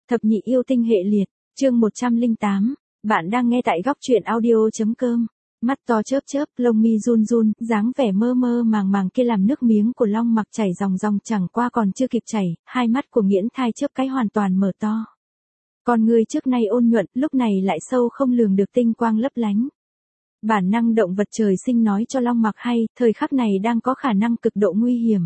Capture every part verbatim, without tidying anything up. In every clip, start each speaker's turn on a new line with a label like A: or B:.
A: Thập nhị yêu tinh hệ liệt, chương một trăm lẻ tám, bạn đang nghe tại góc truyện audio.com. Mắt to chớp chớp, lông mi run run, dáng vẻ mơ mơ màng màng kia làm nước miếng của Long Mặc chảy ròng ròng chẳng qua còn chưa kịp chảy, hai mắt của Nghiễn Thai chớp cái hoàn toàn mở to. Con người trước nay ôn nhuận, lúc này lại sâu không lường được tinh quang lấp lánh. Bản năng động vật trời sinh nói cho Long Mặc hay, thời khắc này đang có khả năng cực độ nguy hiểm.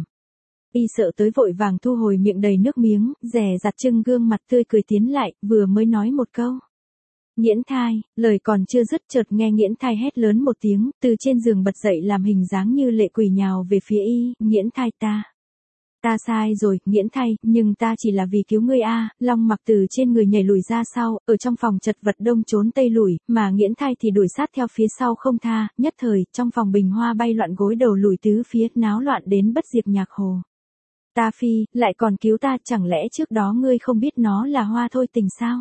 A: Y sợ tới vội vàng thu hồi miệng đầy nước miếng, dè dặt trưng gương mặt tươi cười tiến lại, vừa mới nói một câu. Nghiễn Thai, lời còn chưa dứt chợt nghe Nghiễn Thai hét lớn một tiếng, từ trên giường bật dậy làm hình dáng như lệ quỷ nhào về phía y, Nghiễn Thai ta. Ta sai rồi, Nghiễn Thai, nhưng ta chỉ là vì cứu ngươi a. Long Mặc từ trên người nhảy lùi ra sau, ở trong phòng chật vật đông trốn tây lùi, mà Nghiễn Thai thì đuổi sát theo phía sau không tha, nhất thời, trong phòng bình hoa bay loạn gối đầu lùi tứ phía, náo loạn đến bất diệt nhạc hồ. Ta phi, lại còn cứu ta, chẳng lẽ trước đó ngươi không biết nó là hoa thôi tình sao?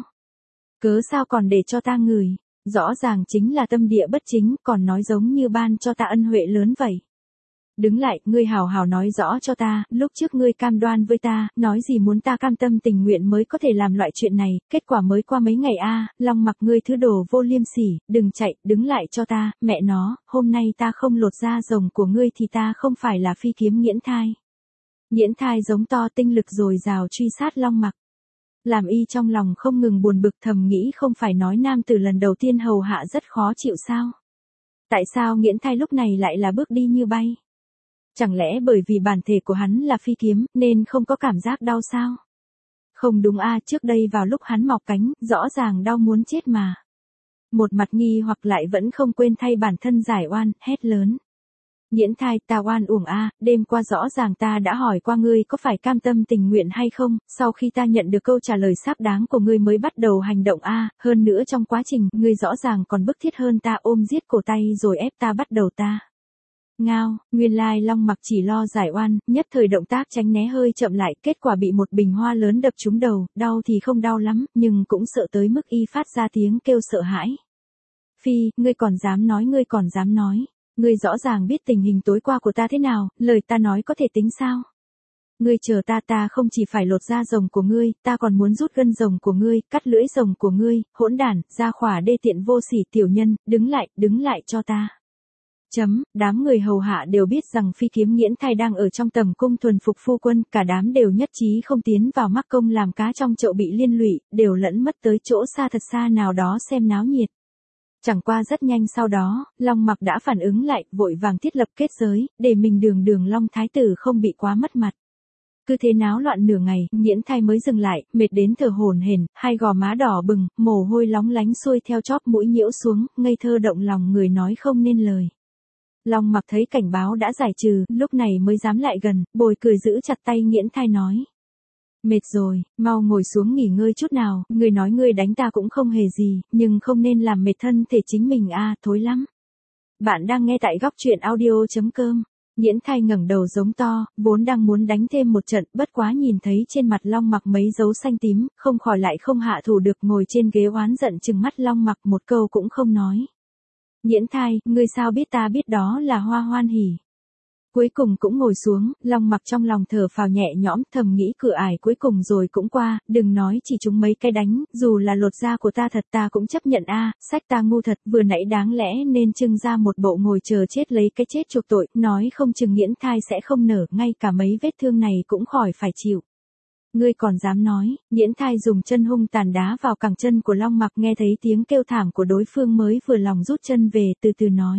A: Cớ sao còn để cho ta ngửi, rõ ràng chính là tâm địa bất chính, còn nói giống như ban cho ta ân huệ lớn vậy. Đứng lại, ngươi hào hào nói rõ cho ta, lúc trước ngươi cam đoan với ta, nói gì muốn ta cam tâm tình nguyện mới có thể làm loại chuyện này, kết quả mới qua mấy ngày a, Long Mặc ngươi thứ đồ vô liêm sỉ, đừng chạy, đứng lại cho ta, mẹ nó, hôm nay ta không lột da rồng của ngươi thì ta không phải là phi kiếm Nghiễn Thai. Nghiễn Thai giống to tinh lực dồi dào truy sát Long Mặc. Làm y trong lòng không ngừng buồn bực thầm nghĩ không phải nói nam tử lần đầu tiên hầu hạ rất khó chịu sao? Tại sao Nghiễn Thai lúc này lại là bước đi như bay? Chẳng lẽ bởi vì bản thể của hắn là phi kiếm nên không có cảm giác đau sao? Không đúng a, trước đây vào lúc hắn mọc cánh, rõ ràng đau muốn chết mà. Một mặt nghi hoặc lại vẫn không quên thay bản thân giải oan, hét lớn. Nghiễn Thai, ta oan uổng a, đêm qua rõ ràng ta đã hỏi qua ngươi có phải cam tâm tình nguyện hay không, sau khi ta nhận được câu trả lời xác đáng của ngươi mới bắt đầu hành động a, hơn nữa trong quá trình, ngươi rõ ràng còn bức thiết hơn ta ôm giết cổ tay rồi ép ta bắt đầu ta. Ngao, nguyên lai Long Mặc chỉ lo giải oan, nhất thời động tác tránh né hơi chậm lại, kết quả bị một bình hoa lớn đập trúng đầu, đau thì không đau lắm, nhưng cũng sợ tới mức y phát ra tiếng kêu sợ hãi. Phi, ngươi còn dám nói ngươi còn dám nói. Ngươi rõ ràng biết tình hình tối qua của ta thế nào, lời ta nói có thể tính sao? Ngươi chờ ta ta không chỉ phải lột da rồng của ngươi, ta còn muốn rút gân rồng của ngươi, cắt lưỡi rồng của ngươi, hỗn đản, gia khỏa đê tiện vô sỉ tiểu nhân, đứng lại, đứng lại cho ta. Chấm, đám người hầu hạ đều biết rằng phi kiếm Nghiễn Thai đang ở trong tầm cung thuần phục phu quân, cả đám đều nhất trí không tiến vào mắc công làm cá trong chậu bị liên lụy, đều lẫn mất tới chỗ xa thật xa nào đó xem náo nhiệt. Chẳng qua rất nhanh sau đó, Long Mặc đã phản ứng lại, vội vàng thiết lập kết giới, để mình đường đường Long Thái Tử không bị quá mất mặt. Cứ thế náo loạn nửa ngày, Nghiễn Thai mới dừng lại, mệt đến thở hổn hển, hai gò má đỏ bừng, mồ hôi lóng lánh xuôi theo chóp mũi nhiễu xuống, ngây thơ động lòng người nói không nên lời. Long Mặc thấy cảnh báo đã giải trừ, lúc này mới dám lại gần, bồi cười giữ chặt tay Nghiễn Thai nói. Mệt rồi, mau ngồi xuống nghỉ ngơi chút nào, ngươi nói ngươi đánh ta cũng không hề gì, nhưng không nên làm mệt thân thể chính mình a, thối lắm. Bạn đang nghe tại góc truyện audio.com. Nghiễn Thai ngẩng đầu giống to, vốn đang muốn đánh thêm một trận, bất quá nhìn thấy trên mặt Long Mặc mấy dấu xanh tím, không khỏi lại không hạ thủ được, ngồi trên ghế oán giận trừng mắt Long Mặc một câu cũng không nói. Nghiễn Thai, ngươi sao biết ta biết đó là Hoa Hoan Hỉ? Cuối cùng cũng ngồi xuống, Long Mặc trong lòng thở phào nhẹ nhõm, thầm nghĩ cửa ải cuối cùng rồi cũng qua, đừng nói chỉ chúng mấy cái đánh, dù là lột da của ta thật ta cũng chấp nhận a, sách ta ngu thật, vừa nãy đáng lẽ nên trưng ra một bộ ngồi chờ chết lấy cái chết chuộc tội, nói không chừng Nghiễn Thai sẽ không nở, ngay cả mấy vết thương này cũng khỏi phải chịu. Ngươi còn dám nói, Nghiễn Thai dùng chân hung tàn đá vào cẳng chân của Long Mặc, nghe thấy tiếng kêu thảm của đối phương mới vừa lòng rút chân về, từ từ nói.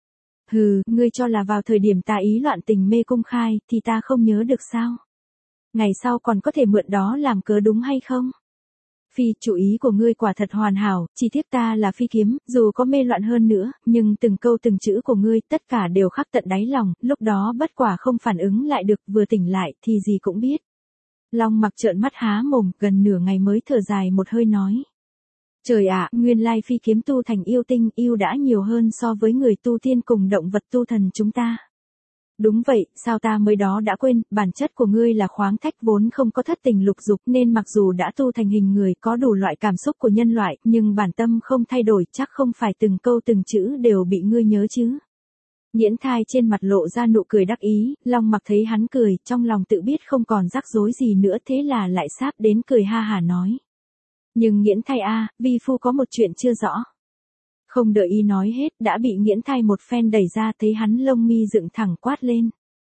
A: Hừ, ngươi cho là vào thời điểm ta ý loạn tình mê cung khai, thì ta không nhớ được sao? Ngày sau còn có thể mượn đó làm cớ đúng hay không? Phi, chủ ý của ngươi quả thật hoàn hảo, chỉ tiếc ta là phi kiếm, dù có mê loạn hơn nữa, nhưng từng câu từng chữ của ngươi tất cả đều khắc tận đáy lòng, lúc đó bất quả không phản ứng lại được, vừa tỉnh lại thì gì cũng biết. Long Mặc trợn mắt há mồm, gần nửa ngày mới thở dài một hơi nói. Trời ạ, nguyên lai phi kiếm tu thành yêu tinh, yêu đã nhiều hơn so với người tu tiên cùng động vật tu thần chúng ta. Đúng vậy, sao ta mới đó đã quên, bản chất của ngươi là khoáng thạch vốn không có thất tình lục dục nên mặc dù đã tu thành hình người có đủ loại cảm xúc của nhân loại, nhưng bản tâm không thay đổi, chắc không phải từng câu từng chữ đều bị ngươi nhớ chứ. Nghiễn Thai trên mặt lộ ra nụ cười đắc ý, Long Mặc thấy hắn cười, trong lòng tự biết không còn rắc rối gì nữa thế là lại sáp đến cười ha hả nói. Nhưng Nghiễn Thai a, vi phu có một chuyện chưa rõ. Không đợi y nói hết, đã bị Nghiễn Thai một phen đẩy ra, thấy hắn lông mi dựng thẳng quát lên.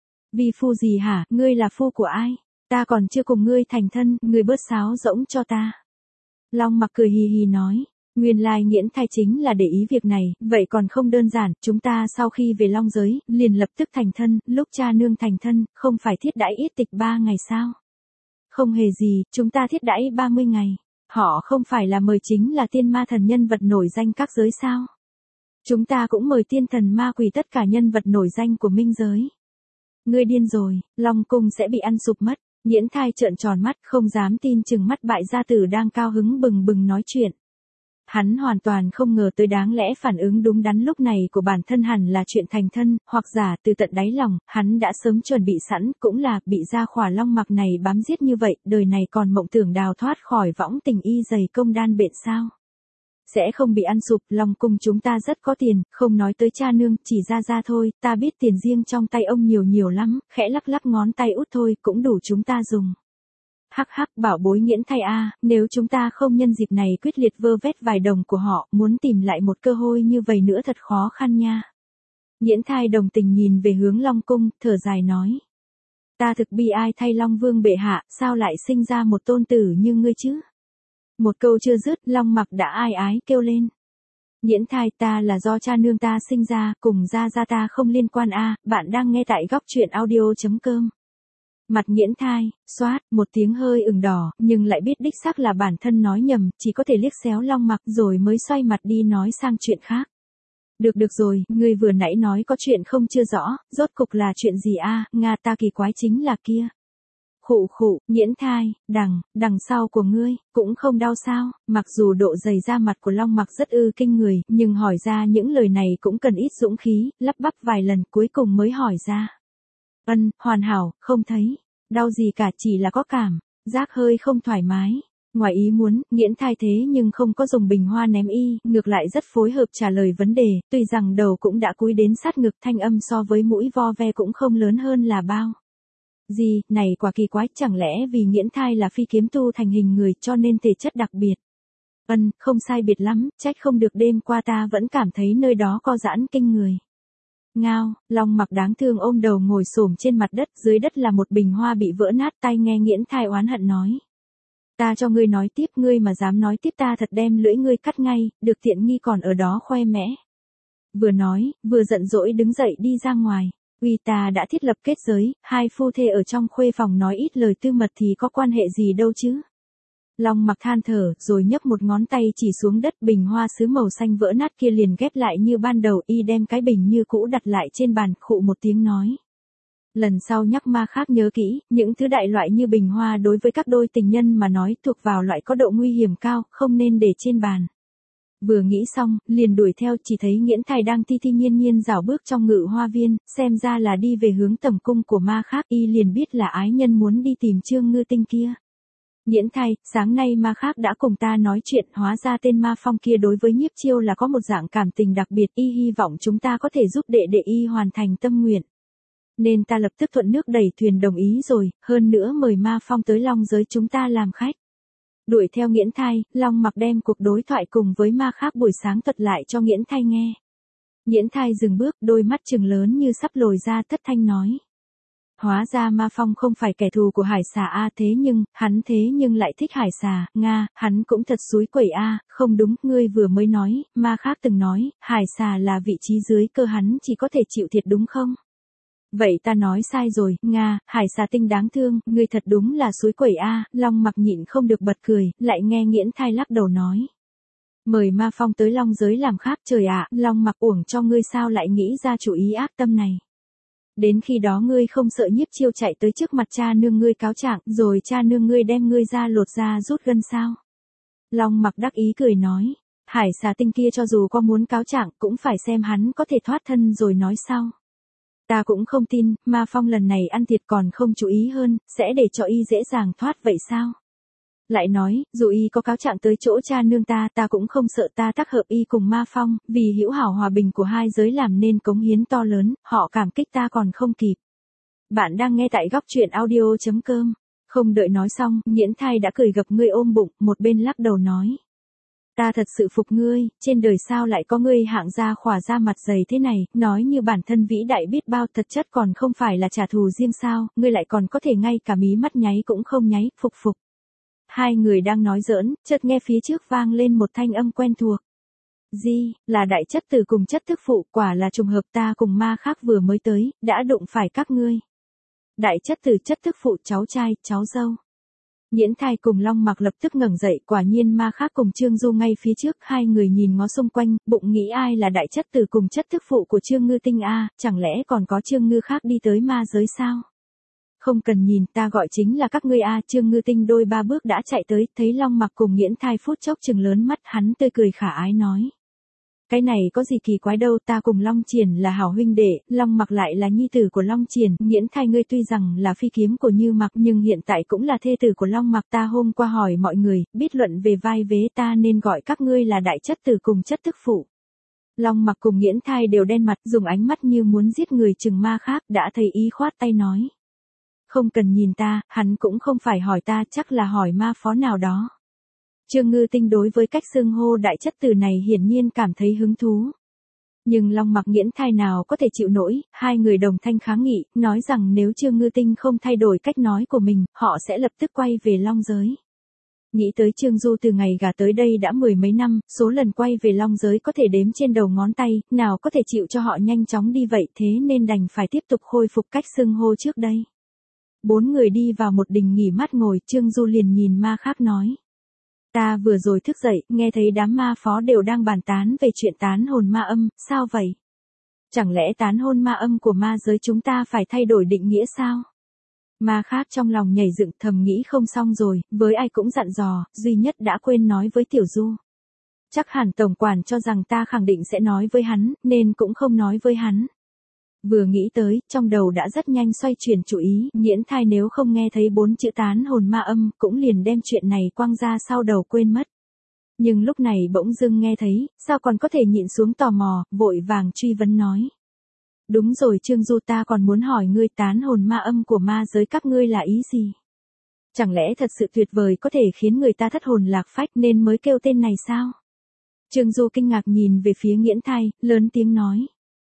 A: Vi phu gì hả, ngươi là phu của ai? Ta còn chưa cùng ngươi thành thân, ngươi bớt sáo rỗng cho ta. Long Mặc cười hì hì nói. Nguyên lai Nghiễn Thai chính là để ý việc này, vậy còn không đơn giản, chúng ta sau khi về Long giới, liền lập tức thành thân, lúc cha nương thành thân, không phải thiết đãi yết tịch ba ngày sao? Không hề gì, chúng ta thiết đãi ba mươi ngày. Họ không phải là mời chính là tiên ma thần nhân vật nổi danh các giới sao? Chúng ta cũng mời tiên thần ma quỷ tất cả nhân vật nổi danh của minh giới. Ngươi điên rồi, Long cung sẽ bị ăn sụp mất. Nghiễn Thai trợn tròn mắt, không dám tin chừng mắt bại gia tử đang cao hứng bừng bừng nói chuyện. Hắn hoàn toàn không ngờ tới đáng lẽ phản ứng đúng đắn lúc này của bản thân hẳn là chuyện thành thân, hoặc giả từ tận đáy lòng, hắn đã sớm chuẩn bị sẵn, cũng là bị gia khỏa Long Mặc này bám giết như vậy, đời này còn mộng tưởng đào thoát khỏi võng tình y dày công đan bệnh sao. Sẽ không bị ăn sụp, Long cung chúng ta rất có tiền, không nói tới cha nương, chỉ ra ra thôi, ta biết tiền riêng trong tay ông nhiều nhiều lắm, khẽ lắc lắc ngón tay út thôi, cũng đủ chúng ta dùng. Hắc hắc, bảo bối Nghiễn Thai a, nếu chúng ta không nhân dịp này quyết liệt vơ vét vài đồng của họ, muốn tìm lại một cơ hội như vậy nữa thật khó khăn nha. Nghiễn Thai đồng tình nhìn về hướng Long cung, thở dài nói. Ta thực bi ai thay Long vương bệ hạ, sao lại sinh ra một tôn tử như ngươi chứ? Một câu chưa dứt, Long Mặc đã ai ái kêu lên. Nghiễn Thai, ta là do cha nương ta sinh ra, cùng gia gia ta không liên quan a. Bạn đang nghe tại góc truyện audio chấm com. Mặt Nghiễn Thai, xoát, một tiếng hơi ửng đỏ, nhưng lại biết đích xác là bản thân nói nhầm, chỉ có thể liếc xéo Long Mặc rồi mới xoay mặt đi nói sang chuyện khác. Được được rồi, ngươi vừa nãy nói có chuyện không chưa rõ, rốt cục là chuyện gì a? Nga, ta kỳ quái chính là kia. Khụ khụ, Nghiễn Thai, đằng, đằng sau của ngươi, cũng không đau sao? Mặc dù độ dày da mặt của Long Mặc rất ư kinh người, nhưng hỏi ra những lời này cũng cần ít dũng khí, lắp bắp vài lần cuối cùng mới hỏi ra. Ân, hoàn hảo, không thấy. Đau gì cả, chỉ là có cảm giác hơi không thoải mái. Ngoài ý muốn, Nghiễn Thai thế nhưng không có dùng bình hoa ném y, ngược lại rất phối hợp trả lời vấn đề, tuy rằng đầu cũng đã cúi đến sát ngực, thanh âm so với mũi vo ve cũng không lớn hơn là bao. Gì, này quả kỳ quái, chẳng lẽ vì Nghiễn Thai là phi kiếm tu thành hình người cho nên thể chất đặc biệt? Ân, không sai biệt lắm, trách không được đêm qua ta vẫn cảm thấy nơi đó co giãn kinh người. Ngao, Long Mặc đáng thương ôm đầu ngồi xổm trên mặt đất, dưới đất là một bình hoa bị vỡ nát, tai nghe Nghiễn Thai oán hận nói. Ta cho ngươi nói tiếp, ngươi mà dám nói tiếp ta thật đem lưỡi ngươi cắt ngay, được tiện nghi còn ở đó khoe mẽ. Vừa nói, vừa giận dỗi đứng dậy đi ra ngoài. Uy, ta đã thiết lập kết giới, hai phu thê ở trong khuê phòng nói ít lời tư mật thì có quan hệ gì đâu chứ. Long Mặc than thở, rồi nhấc một ngón tay chỉ xuống đất, bình hoa sứ màu xanh vỡ nát kia liền ghép lại như ban đầu, y đem cái bình như cũ đặt lại trên bàn, khụ một tiếng nói. Lần sau nhắc ma khác nhớ kỹ, những thứ đại loại như bình hoa đối với các đôi tình nhân mà nói thuộc vào loại có độ nguy hiểm cao, không nên để trên bàn. Vừa nghĩ xong, liền đuổi theo, chỉ thấy Nghiễn Thai đang thi thi nhiên nhiên rảo bước trong ngự hoa viên, xem ra là đi về hướng tầm cung của ma khác, y liền biết là ái nhân muốn đi tìm Trương Ngư Tinh kia. Nghiễn Thai, sáng nay ma khác đã cùng ta nói chuyện, hóa ra tên ma phong kia đối với Nhiếp Chiêu là có một dạng cảm tình đặc biệt, y hy vọng chúng ta có thể giúp đệ đệ y hoàn thành tâm nguyện. Nên ta lập tức thuận nước đẩy thuyền đồng ý rồi, hơn nữa mời ma phong tới Long giới chúng ta làm khách. Đuổi theo Nghiễn Thai, Long Mặc đem cuộc đối thoại cùng với ma khác buổi sáng thuật lại cho Nghiễn Thai nghe. Nghiễn Thai dừng bước, đôi mắt trừng lớn như sắp lồi ra, thất thanh nói. Hóa ra ma phong không phải kẻ thù của hải xà a, thế nhưng, hắn thế nhưng lại thích hải xà, Nga, hắn cũng thật xúi quẩy a, không đúng, ngươi vừa mới nói, ma khác từng nói, hải xà là vị trí dưới cơ hắn chỉ có thể chịu thiệt đúng không? Vậy ta nói sai rồi, Nga, hải xà tinh đáng thương, ngươi thật đúng là xúi quẩy a. Long Mặc nhịn không được bật cười, lại nghe Nghiễn Thai lắc đầu nói. Mời ma phong tới Long giới làm khác, trời ạ, Long Mặc uổng cho ngươi sao lại nghĩ ra chủ ý ác tâm này. Đến khi đó ngươi không sợ Nhiếp Chiêu chạy tới trước mặt cha nương ngươi cáo trạng, rồi cha nương ngươi đem ngươi ra lột ra rút gân sao? Long Mặc đắc ý cười nói, hải xà tinh kia cho dù có muốn cáo trạng cũng phải xem hắn có thể thoát thân rồi nói sau. Ta cũng không tin, ma phong lần này ăn thiệt còn không chú ý hơn, sẽ để cho y dễ dàng thoát vậy sao? Lại nói, dù y có cáo trạng tới chỗ cha nương ta, ta cũng không sợ, ta tác hợp y cùng ma phong, vì hữu hảo hòa bình của hai giới làm nên cống hiến to lớn, họ cảm kích ta còn không kịp. Bạn đang nghe tại góc truyện audio chấm com. Không đợi nói xong, Nghiễn Thai đã cười gập ngươi ôm bụng, một bên lắc đầu nói. Ta thật sự phục ngươi, trên đời sao lại có ngươi hạng gia khỏa ra mặt dày thế này, nói như bản thân vĩ đại biết bao, thật chất còn không phải là trả thù riêng sao, ngươi lại còn có thể ngay cả mí mắt nháy cũng không nháy, phục phục. Hai người đang nói giỡn, chợt nghe phía trước vang lên một thanh âm quen thuộc. Di, là đại chất tử cùng chất thức phụ, quả là trùng hợp, ta cùng ma khác vừa mới tới, đã đụng phải các ngươi. Đại chất tử chất thức phụ, cháu trai, cháu dâu. Nghiễn Thai cùng Long Mặc lập tức ngẩng dậy, quả nhiên ma khác cùng Trương Du ngay phía trước, hai người nhìn ngó xung quanh, bụng nghĩ ai là đại chất tử cùng chất thức phụ của Trương Ngư Tinh a, chẳng lẽ còn có Trương Ngư khác đi tới ma giới sao? Không cần nhìn, ta gọi chính là các ngươi a. Trương Ngư Tinh đôi ba bước đã chạy tới, thấy Long Mặc cùng Nghiễn Thai phút chốc trừng lớn mắt, hắn tươi cười khả ái nói. Cái này có gì kỳ quái đâu, ta cùng Long Triển là hảo huynh đệ, Long Mặc lại là nhi tử của Long Triển, Nghiễn Thai ngươi tuy rằng là phi kiếm của Như Mặc nhưng hiện tại cũng là thê tử của Long Mặc, ta hôm qua hỏi mọi người, biết luận về vai vế ta nên gọi các ngươi là đại chất tử cùng chất thức phụ. Long Mặc cùng Nghiễn Thai đều đen mặt, dùng ánh mắt như muốn giết người chừng ma khác, đã thấy ý khoát tay nói. Không cần nhìn ta, hắn cũng không phải hỏi ta, chắc là hỏi ma phó nào đó. Trương Ngư Tinh đối với cách xưng hô đại chất tử này hiển nhiên cảm thấy hứng thú. Nhưng Long Mặc Nghiễn Thai nào có thể chịu nổi, hai người đồng thanh kháng nghị, nói rằng nếu Trương Ngư Tinh không thay đổi cách nói của mình, họ sẽ lập tức quay về Long giới. Nghĩ tới Trương Du từ ngày gả tới đây đã mười mấy năm, số lần quay về Long giới có thể đếm trên đầu ngón tay, nào có thể chịu cho họ nhanh chóng đi vậy, thế nên đành phải tiếp tục khôi phục cách xưng hô trước đây. Bốn người đi vào một đình nghỉ mát ngồi, Trương Du liền nhìn ma khác nói. Ta vừa rồi thức dậy, nghe thấy đám ma phó đều đang bàn tán về chuyện tán hồn ma âm, sao vậy? Chẳng lẽ tán hồn ma âm của ma giới chúng ta phải thay đổi định nghĩa sao? Ma khác trong lòng nhảy dựng thầm nghĩ không xong rồi, với ai cũng dặn dò, duy nhất đã quên nói với Tiểu Du. Chắc hẳn tổng quản cho rằng ta khẳng định sẽ nói với hắn, nên cũng không nói với hắn. Vừa nghĩ tới, trong đầu đã rất nhanh xoay chuyển chủ ý, Nghiễn Thai nếu không nghe thấy bốn chữ tán hồn ma âm, cũng liền đem chuyện này quăng ra sau đầu quên mất. Nhưng lúc này bỗng dưng nghe thấy, sao còn có thể nhịn xuống tò mò, vội vàng truy vấn nói. Đúng rồi Trương Du, ta còn muốn hỏi ngươi, tán hồn ma âm của ma giới các ngươi là ý gì? Chẳng lẽ thật sự tuyệt vời có thể khiến người ta thất hồn lạc phách nên mới kêu tên này sao? Trương Du kinh ngạc nhìn về phía Nghiễn Thai, lớn tiếng nói.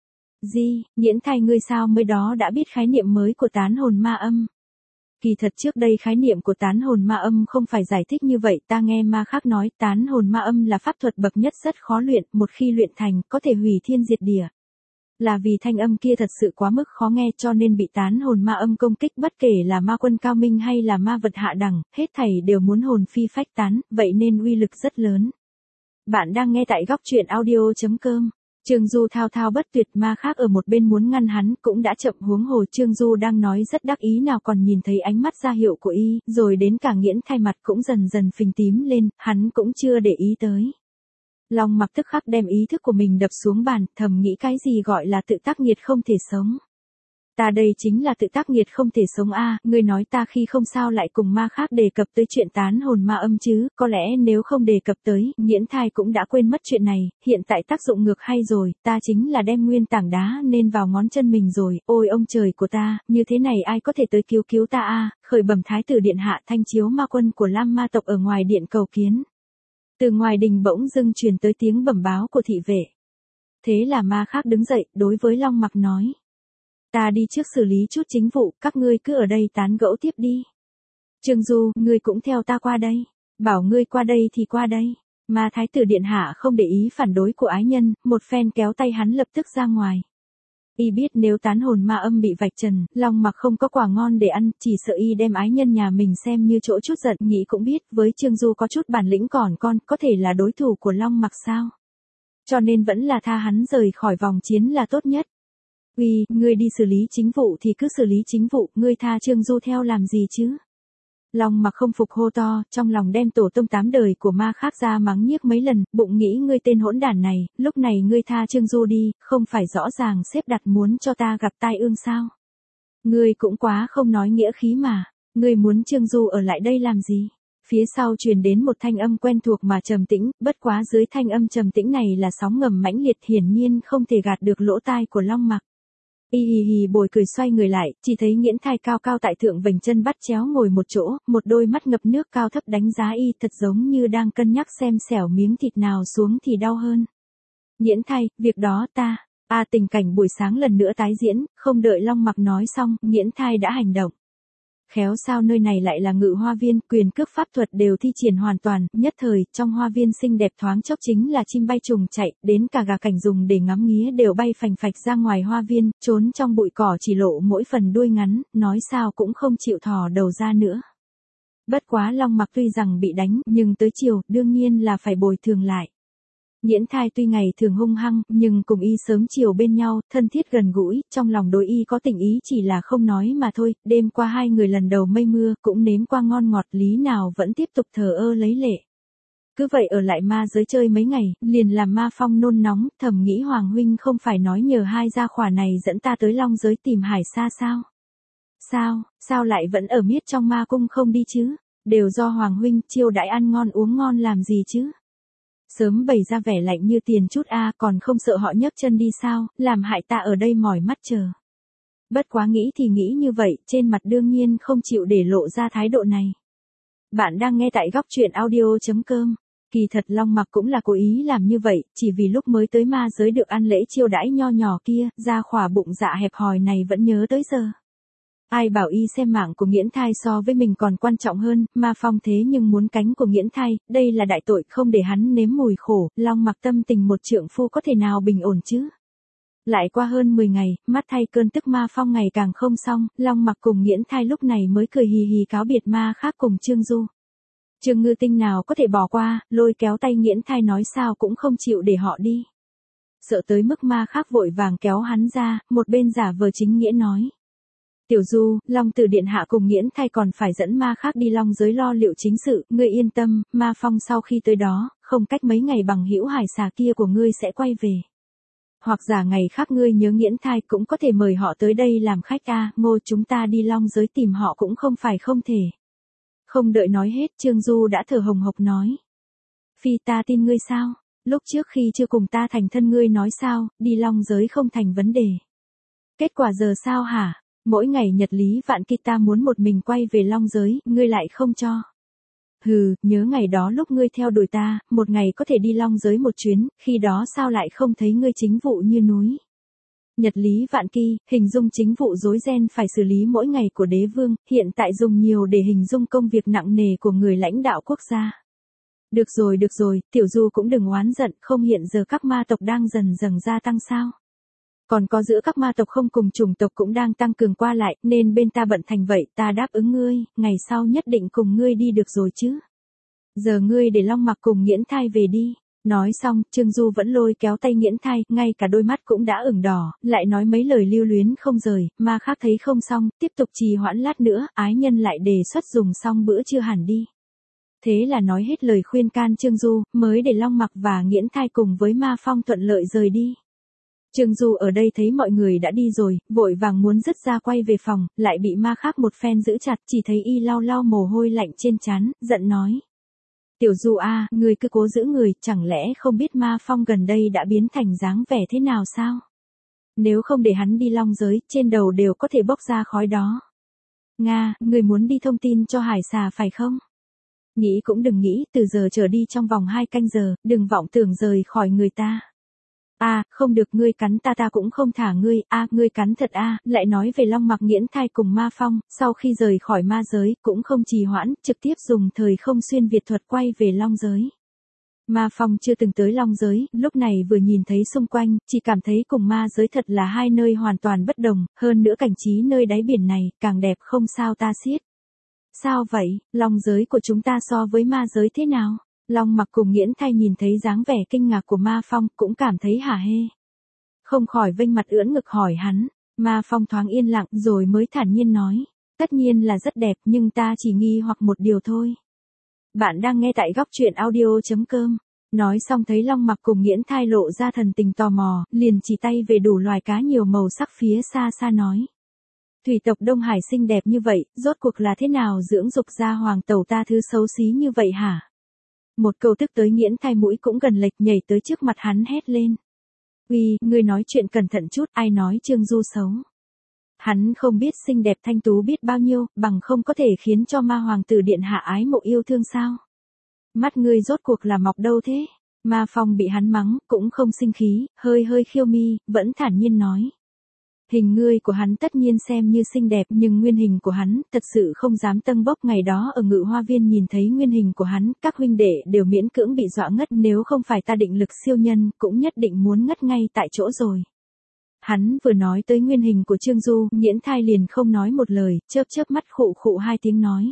A: Di, Nghiễn Thai ngươi sao mới đó đã biết khái niệm mới của tán hồn ma âm? Kỳ thật trước đây khái niệm của tán hồn ma âm không phải giải thích như vậy, ta nghe ma khác nói tán hồn ma âm là pháp thuật bậc nhất rất khó luyện, một khi luyện thành có thể hủy thiên diệt địa. Là vì thanh âm kia thật sự quá mức khó nghe cho nên bị tán hồn ma âm công kích, bất kể là ma quân cao minh hay là ma vật hạ đẳng, hết thảy đều muốn hồn phi phách tán, vậy nên uy lực rất lớn. Bạn đang nghe tại góc truyện audio chấm com. Trương Du thao thao bất tuyệt, ma khác ở một bên muốn ngăn hắn, cũng đã chậm, huống hồ Trương Du đang nói rất đắc ý nào còn nhìn thấy ánh mắt ra hiệu của y, rồi đến cả Nghiễn Thai mặt cũng dần dần phình tím lên, hắn cũng chưa để ý tới. Long Mặc tức khắc đem ý thức của mình đập xuống bàn, thầm nghĩ cái gì gọi là tự tác nghiệt không thể sống. Ta đây chính là tự tác nghiệt không thể sống a, à, ngươi nói ta khi không sao lại cùng ma khác đề cập tới chuyện tán hồn ma âm chứ, có lẽ nếu không đề cập tới, Nghiễn Thai cũng đã quên mất chuyện này, hiện tại tác dụng ngược hay rồi, ta chính là đem nguyên tảng đá nên vào ngón chân mình rồi, ôi ông trời của ta, như thế này ai có thể tới cứu cứu ta a, à, khởi bẩm thái tử điện hạ, thanh chiếu ma quân của Lam ma tộc ở ngoài điện cầu kiến. Từ ngoài đình bỗng dưng truyền tới tiếng bẩm báo của thị vệ. Thế là ma khác đứng dậy, đối với Long Mặc nói. Ta đi trước xử lý chút chính vụ, các ngươi cứ ở đây tán gẫu tiếp đi. Trương Du, ngươi cũng theo ta qua đây. Bảo ngươi qua đây thì qua đây. Mà thái tử điện hạ không để ý phản đối của ái nhân, một phen kéo tay hắn lập tức ra ngoài. Y biết nếu tán hồn ma âm bị vạch trần, Long Mặc không có quả ngon để ăn, chỉ sợ y đem ái nhân nhà mình xem như chỗ chút giận, nghĩ cũng biết với Trương Du có chút bản lĩnh còn con, có thể là đối thủ của Long Mặc sao. Cho nên vẫn là tha hắn rời khỏi vòng chiến là tốt nhất. Uy, ngươi đi xử lý chính vụ thì cứ xử lý chính vụ, ngươi tha Trương Du theo làm gì chứ? Long Mặc không phục hô to, trong lòng đem tổ tông tám đời của ma khác ra mắng nhiếc mấy lần, bụng nghĩ ngươi tên hỗn đản này, lúc này ngươi tha Trương Du đi, không phải rõ ràng xếp đặt muốn cho ta gặp tai ương sao? Ngươi cũng quá không nói nghĩa khí mà, ngươi muốn Trương Du ở lại đây làm gì? Phía sau truyền đến một thanh âm quen thuộc mà trầm tĩnh, bất quá dưới thanh âm trầm tĩnh này là sóng ngầm mãnh liệt, hiển nhiên không thể gạt được lỗ tai của Long Mặc. Y hì hì bồi cười xoay người lại, chỉ thấy Nghiễn Thai cao cao tại thượng vành chân bắt chéo ngồi một chỗ, một đôi mắt ngập nước cao thấp đánh giá y thật giống như đang cân nhắc xem xẻo miếng thịt nào xuống thì đau hơn. Nghiễn Thai, việc đó ta, a tình cảnh buổi sáng lần nữa tái diễn, không đợi Long Mặc nói xong, Nghiễn Thai đã hành động. Khéo sao nơi này lại là ngự hoa viên, quyền cước pháp thuật đều thi triển hoàn toàn, nhất thời, trong hoa viên xinh đẹp thoáng chốc chính là chim bay trùng chạy, đến cả gà cảnh dùng để ngắm nghía đều bay phành phạch ra ngoài hoa viên, trốn trong bụi cỏ chỉ lộ mỗi phần đuôi ngắn, nói sao cũng không chịu thò đầu ra nữa. Bất quá Long Mặc tuy rằng bị đánh, nhưng tới chiều, đương nhiên là phải bồi thường lại. Nghiễn Thai tuy ngày thường hung hăng, nhưng cùng y sớm chiều bên nhau, thân thiết gần gũi, trong lòng đối y có tình ý chỉ là không nói mà thôi, đêm qua hai người lần đầu mây mưa, cũng nếm qua ngon ngọt lý nào vẫn tiếp tục thờ ơ lấy lệ. Cứ vậy ở lại ma giới chơi mấy ngày, liền làm Ma Phong nôn nóng, thầm nghĩ Hoàng huynh không phải nói nhờ hai gia khỏa này dẫn ta tới Long giới tìm Hải Sa sao? Sao, sao lại vẫn ở miết trong ma cung không đi chứ? Đều do Hoàng huynh chiêu đãi ăn ngon uống ngon làm gì chứ? Sớm bày ra vẻ lạnh như tiền chút a, còn không sợ họ nhấc chân đi sao, làm hại ta ở đây mỏi mắt chờ. Bất quá nghĩ thì nghĩ như vậy, trên mặt đương nhiên không chịu để lộ ra thái độ này. Bạn đang nghe tại góc truyện audio chấm com. Kỳ thật Long Mặc cũng là cố ý làm như vậy, chỉ vì lúc mới tới ma giới được ăn lễ chiêu đãi nho nhỏ kia, ra khỏa bụng dạ hẹp hòi này vẫn nhớ tới giờ. Ai bảo y xem mạng của Nghiễn Thai so với mình còn quan trọng hơn, Ma Phong thế nhưng muốn cánh của Nghiễn Thai, đây là đại tội, không để hắn nếm mùi khổ, Long Mặc tâm tình một trượng phu có thể nào bình ổn chứ. Lại qua hơn mười ngày, mắt thay cơn tức Ma Phong ngày càng không xong, Long Mặc cùng Nghiễn Thai lúc này mới cười hì hì cáo biệt ma khác cùng Trương Du. Trương Ngư Tinh nào có thể bỏ qua, lôi kéo tay Nghiễn Thai nói sao cũng không chịu để họ đi. Sợ tới mức ma khác vội vàng kéo hắn ra, một bên giả vờ chính nghĩa nói. Tiểu Du, Long Tử điện hạ cùng Nghiễn Thai còn phải dẫn ma khác đi Long giới lo liệu chính sự, ngươi yên tâm, Ma Phong sau khi tới đó, không cách mấy ngày bằng hữu Hải Xà kia của ngươi sẽ quay về. Hoặc giả ngày khác ngươi nhớ Nghiễn Thai cũng có thể mời họ tới đây làm khách a, Ngô chúng ta đi Long giới tìm họ cũng không phải không thể. Không đợi nói hết, Trương Du đã thở hồng hộc nói. Phi ta tin ngươi sao, lúc trước khi chưa cùng ta thành thân ngươi nói sao, đi Long giới không thành vấn đề. Kết quả giờ sao hả? Mỗi ngày nhật lý vạn kỳ ta muốn một mình quay về Long giới, ngươi lại không cho. Hừ, nhớ ngày đó lúc ngươi theo đuổi ta, một ngày có thể đi Long giới một chuyến, khi đó sao lại không thấy ngươi chính vụ như núi. Nhật lý vạn kỳ, hình dung chính vụ rối ren phải xử lý mỗi ngày của đế vương, hiện tại dùng nhiều để hình dung công việc nặng nề của người lãnh đạo quốc gia. Được rồi được rồi, Tiểu Du cũng đừng oán giận, không hiện giờ các ma tộc đang dần dần gia tăng sao. Còn có giữa các ma tộc không cùng chủng tộc cũng đang tăng cường qua lại, nên bên ta bận thành vậy, ta đáp ứng ngươi, ngày sau nhất định cùng ngươi đi được rồi chứ. Giờ ngươi để Long Mặc cùng Nghiễn Thai về đi. Nói xong, Trương Du vẫn lôi kéo tay Nghiễn Thai, ngay cả đôi mắt cũng đã ửng đỏ, lại nói mấy lời lưu luyến không rời, ma khác thấy không xong, tiếp tục trì hoãn lát nữa, ái nhân lại đề xuất dùng xong bữa trưa hẳn đi. Thế là nói hết lời khuyên can Trương Du, mới để Long Mặc và Nghiễn Thai cùng với Ma Phong thuận lợi rời đi. Trương Du ở đây thấy mọi người đã đi rồi, vội vàng muốn dứt ra quay về phòng, lại bị ma khác một phen giữ chặt, chỉ thấy y lau lau mồ hôi lạnh trên trán, giận nói. Tiểu Du a, người cứ cố giữ người, chẳng lẽ không biết Ma Phong gần đây đã biến thành dáng vẻ thế nào sao? Nếu không để hắn đi Long giới, trên đầu đều có thể bốc ra khói đó. Nga, người muốn đi thông tin cho Hải Xà phải không? Nghĩ cũng đừng nghĩ, từ giờ trở đi trong vòng hai canh giờ, đừng vọng tưởng rời khỏi người ta. A, à, không được, ngươi cắn ta ta cũng không thả ngươi, a, à, ngươi cắn thật a, à, lại nói về Long Mặc Nghiễn Thai cùng Ma Phong, sau khi rời khỏi ma giới, cũng không trì hoãn, trực tiếp dùng thời không xuyên việt thuật quay về Long giới. Ma Phong chưa từng tới Long giới, lúc này vừa nhìn thấy xung quanh, chỉ cảm thấy cùng ma giới thật là hai nơi hoàn toàn bất đồng, hơn nữa cảnh trí nơi đáy biển này, càng đẹp không sao ta xiết. Sao vậy, Long giới của chúng ta so với ma giới thế nào? Long Mặc cùng Nghiễn Thai nhìn thấy dáng vẻ kinh ngạc của Ma Phong, cũng cảm thấy hả hê. Không khỏi vênh mặt ưỡn ngực hỏi hắn, Ma Phong thoáng yên lặng rồi mới thản nhiên nói, tất nhiên là rất đẹp nhưng ta chỉ nghi hoặc một điều thôi. Bạn đang nghe tại góc truyện audio chấm com. Nói xong thấy Long Mặc cùng Nghiễn Thai lộ ra thần tình tò mò, liền chỉ tay về đủ loài cá nhiều màu sắc phía xa xa nói. Thủy tộc Đông Hải xinh đẹp như vậy, rốt cuộc là thế nào dưỡng dục ra hoàng tẩu ta thứ xấu xí như vậy hả? Một câu tức tới Nghiễn Thai mũi cũng gần lệch nhảy tới trước mặt hắn hét lên. Uy, ngươi nói chuyện cẩn thận chút, ai nói Trương Du xấu. Hắn không biết xinh đẹp thanh tú biết bao nhiêu, bằng không có thể khiến cho ma hoàng tử điện hạ ái mộ yêu thương sao. Mắt ngươi rốt cuộc là mọc đâu thế? Ma Phong bị hắn mắng, cũng không sinh khí, hơi hơi khiêu mi, vẫn thản nhiên nói. Hình ngươi của hắn tất nhiên xem như xinh đẹp, nhưng nguyên hình của hắn, thật sự không dám tâng bốc. Ngày đó ở Ngự Hoa Viên nhìn thấy nguyên hình của hắn, các huynh đệ đều miễn cưỡng bị dọa ngất, nếu không phải ta định lực siêu nhân, cũng nhất định muốn ngất ngay tại chỗ rồi. Hắn vừa nói tới nguyên hình của Trương Du, Nghiễn Thai liền không nói một lời, chớp chớp mắt khụ khụ hai tiếng nói.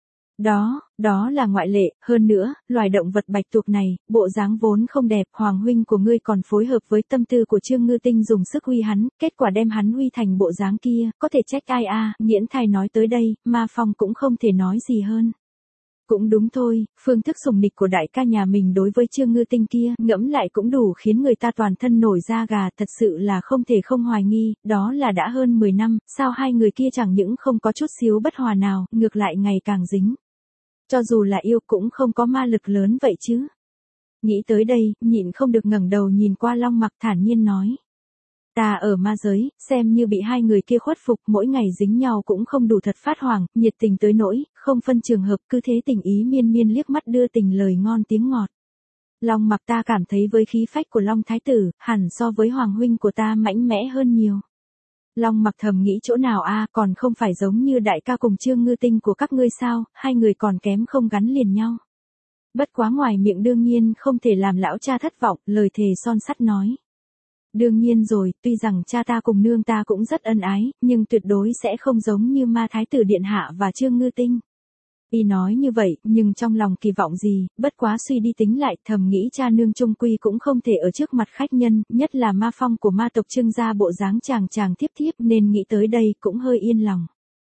A: Đó, đó là ngoại lệ, hơn nữa, loài động vật bạch tuộc này, bộ dáng vốn không đẹp, hoàng huynh của ngươi còn phối hợp với tâm tư của Trương Ngư Tinh dùng sức uy hắn, kết quả đem hắn uy thành bộ dáng kia, có thể trách ai a? Nghiễn Thai nói tới đây, Ma Phong cũng không thể nói gì hơn. Cũng đúng thôi, phương thức sủng nịch của đại ca nhà mình đối với Trương Ngư Tinh kia, ngẫm lại cũng đủ khiến người ta toàn thân nổi da gà, thật sự là không thể không hoài nghi, đó là đã hơn mười năm, sao hai người kia chẳng những không có chút xíu bất hòa nào, ngược lại ngày càng dính. Cho dù là yêu cũng không có ma lực lớn vậy chứ. Nghĩ tới đây, nhịn không được ngẩng đầu nhìn qua Long Mặc thản nhiên nói. Ta ở ma giới, xem như bị hai người kia khuất phục, mỗi ngày dính nhau cũng không đủ thật phát hoảng, nhiệt tình tới nỗi, không phân trường hợp, cứ thế tình ý miên miên liếc mắt đưa tình lời ngon tiếng ngọt. Long Mặc ta cảm thấy với khí phách của Long Thái Tử, hẳn so với Hoàng huynh của ta mạnh mẽ hơn nhiều. Long Mặc thầm nghĩ chỗ nào a, còn không phải giống như đại ca cùng Trương Ngư Tinh của các ngươi sao, hai người còn kém không gắn liền nhau. Bất quá ngoài miệng đương nhiên không thể làm lão cha thất vọng, lời thề son sắt nói. Đương nhiên rồi, tuy rằng cha ta cùng nương ta cũng rất ân ái, nhưng tuyệt đối sẽ không giống như Ma Thái Tử điện hạ và Trương Ngư Tinh. Y nói như vậy, nhưng trong lòng kỳ vọng gì, bất quá suy đi tính lại, thầm nghĩ cha nương chung quy cũng không thể ở trước mặt khách nhân, nhất là Ma Phong của ma tộc Trương gia bộ dáng chàng chàng thiếp thiếp, nên nghĩ tới đây cũng hơi yên lòng.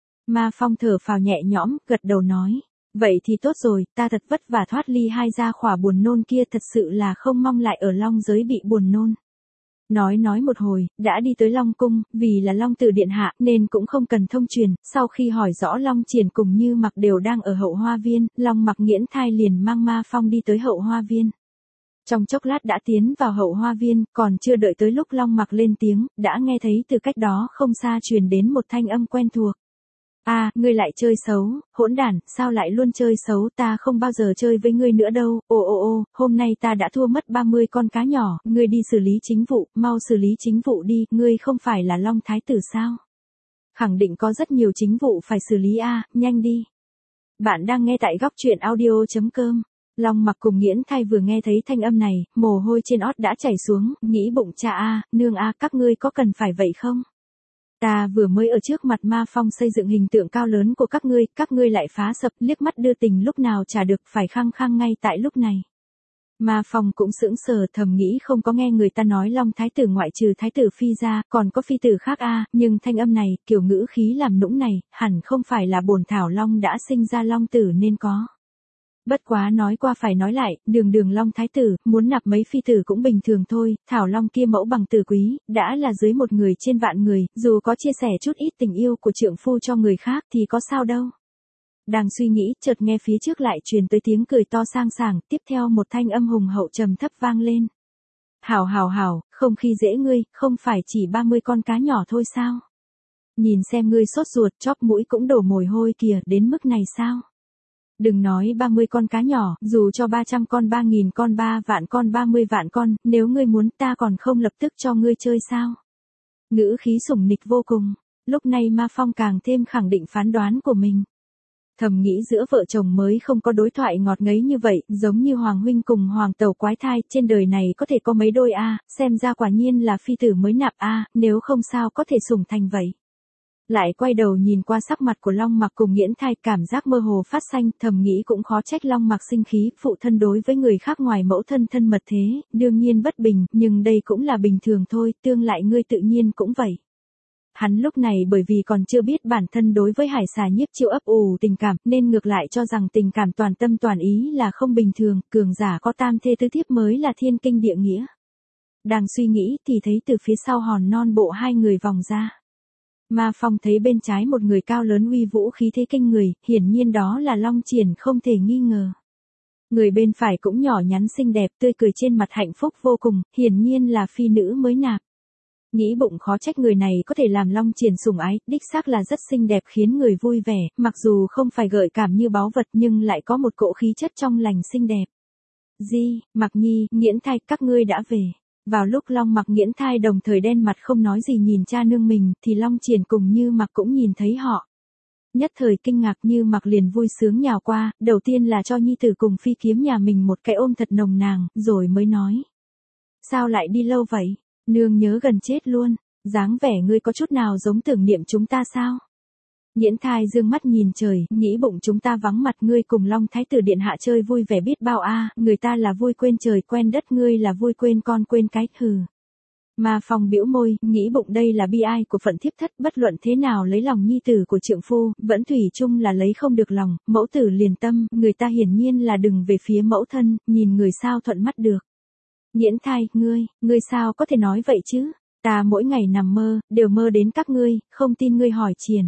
A: Ma Phong thở phào nhẹ nhõm, gật đầu nói, vậy thì tốt rồi, ta thật vất vả thoát ly hai gia khỏa buồn nôn kia, thật sự là không mong lại ở Long giới bị buồn nôn. Nói nói một hồi, đã đi tới Long Cung, vì là Long Tử điện hạ nên cũng không cần thông truyền, sau khi hỏi rõ Long Triển cùng Như Mặc đều đang ở Hậu Hoa Viên, Long Mặc Nghiễn Thai liền mang Ma Phong đi tới Hậu Hoa Viên. Trong chốc lát đã tiến vào Hậu Hoa Viên, còn chưa đợi tới lúc Long Mặc lên tiếng, đã nghe thấy từ cách đó không xa truyền đến một thanh âm quen thuộc. A, à, ngươi lại chơi xấu, hỗn đản, sao lại luôn chơi xấu, ta không bao giờ chơi với ngươi nữa đâu, ô ô ô, hôm nay ta đã thua mất ba mươi con cá nhỏ, ngươi đi xử lý chính vụ, mau xử lý chính vụ đi, ngươi không phải là Long Thái Tử sao? Khẳng định có rất nhiều chính vụ phải xử lý a, à, nhanh đi. Bạn đang nghe tại góc truyện audio chấm com. Long Mặc cùng Nghiễn Thai vừa nghe thấy thanh âm này, mồ hôi trên ót đã chảy xuống, nghĩ bụng cha a, à, nương a, à, các ngươi có cần phải vậy không? Ta vừa mới ở trước mặt Ma Phong xây dựng hình tượng cao lớn của các ngươi, các ngươi lại phá sập, liếc mắt đưa tình lúc nào trả được, phải khăng khăng ngay tại lúc này. Ma Phong cũng sững sờ, thầm nghĩ không có nghe người ta nói Long Thái Tử ngoại trừ Thái Tử Phi ra, còn có Phi Tử khác a, à, nhưng thanh âm này, kiểu ngữ khí làm nũng này, hẳn không phải là bổn Thảo Long đã sinh ra Long Tử nên có. Bất quá nói qua phải nói lại, đường đường Long Thái Tử, muốn nạp mấy phi tử cũng bình thường thôi, Thảo Long kia mẫu bằng tử quý, đã là dưới một người trên vạn người, dù có chia sẻ chút ít tình yêu của trượng phu cho người khác thì có sao đâu. Đang suy nghĩ, chợt nghe phía trước lại truyền tới tiếng cười to sang sảng, tiếp theo một thanh âm hùng hậu trầm thấp vang lên. Hảo hảo hảo, không khi dễ ngươi, không phải chỉ ba mươi con cá nhỏ thôi sao? Nhìn xem ngươi sốt ruột, chóp mũi cũng đổ mồ hôi kìa, đến mức này sao? Đừng nói ba mươi con cá nhỏ, dù cho ba trăm con ba nghìn con ba vạn con ba mươi vạn con, nếu ngươi muốn ta còn không lập tức cho ngươi chơi sao? Ngữ khí sủng nịch vô cùng, lúc này Ma Phong càng thêm khẳng định phán đoán của mình. Thầm nghĩ giữa vợ chồng mới không có đối thoại ngọt ngấy như vậy, giống như Hoàng huynh cùng Hoàng tẩu quái thai, trên đời này có thể có mấy đôi a, xem ra quả nhiên là phi tử mới nạp a, nếu không sao có thể sủng thành vậy. Lại quay đầu nhìn qua sắc mặt của Long Mặc cùng Nghiễn Thai, cảm giác mơ hồ phát xanh, thầm nghĩ cũng khó trách Long Mặc sinh khí, phụ thân đối với người khác ngoài mẫu thân thân mật thế, đương nhiên bất bình, nhưng đây cũng là bình thường thôi, tương lại ngươi tự nhiên cũng vậy. Hắn lúc này bởi vì còn chưa biết bản thân đối với Hải Xà Nhiếp Chiêu ấp ủ tình cảm, nên ngược lại cho rằng tình cảm toàn tâm toàn ý là không bình thường, cường giả có tam thê tứ thiếp mới là thiên kinh địa nghĩa. Đang suy nghĩ thì thấy từ phía sau hòn non bộ hai người vòng ra. Ma Phong thấy bên trái một người cao lớn uy vũ khí thế kinh người, hiển nhiên đó là Long Triển không thể nghi ngờ. Người bên phải cũng nhỏ nhắn xinh đẹp, tươi cười trên mặt hạnh phúc vô cùng, hiển nhiên là phi nữ mới nạp. Nghĩ bụng khó trách người này có thể làm Long Triển sủng ái, đích xác là rất xinh đẹp khiến người vui vẻ, mặc dù không phải gợi cảm như báu vật nhưng lại có một cỗ khí chất trong lành xinh đẹp. Di, Mặc Nhi, Nghiễn Thai, các ngươi đã về. Vào lúc Long Mặc Nghiễn Thai đồng thời đen mặt không nói gì nhìn cha nương mình, thì Long Triển cùng Như Mặc cũng nhìn thấy họ. Nhất thời kinh ngạc, Như Mặc liền vui sướng nhào qua, đầu tiên là cho nhi tử cùng phi kiếm nhà mình một cái ôm thật nồng nàn, rồi mới nói. Sao lại đi lâu vậy? Nương nhớ gần chết luôn, dáng vẻ ngươi có chút nào giống tưởng niệm chúng ta sao? Nghiễn Thai dương mắt nhìn trời, nghĩ bụng chúng ta vắng mặt, ngươi cùng Long Thái tử điện hạ chơi vui vẻ biết bao a, à, người ta là vui quên trời quen đất, ngươi là vui quên con quên cái, hừ. Ma Phong bĩu môi, nghĩ bụng đây là bi ai của phận thiếp thất, bất luận thế nào lấy lòng nhi tử của trượng phu, vẫn thủy chung là lấy không được lòng, mẫu tử liền tâm, người ta hiển nhiên là đừng về phía mẫu thân, nhìn người sao thuận mắt được. Nghiễn Thai, ngươi, ngươi sao có thể nói vậy chứ? Ta mỗi ngày nằm mơ, đều mơ đến các ngươi, không tin ngươi hỏi Triển.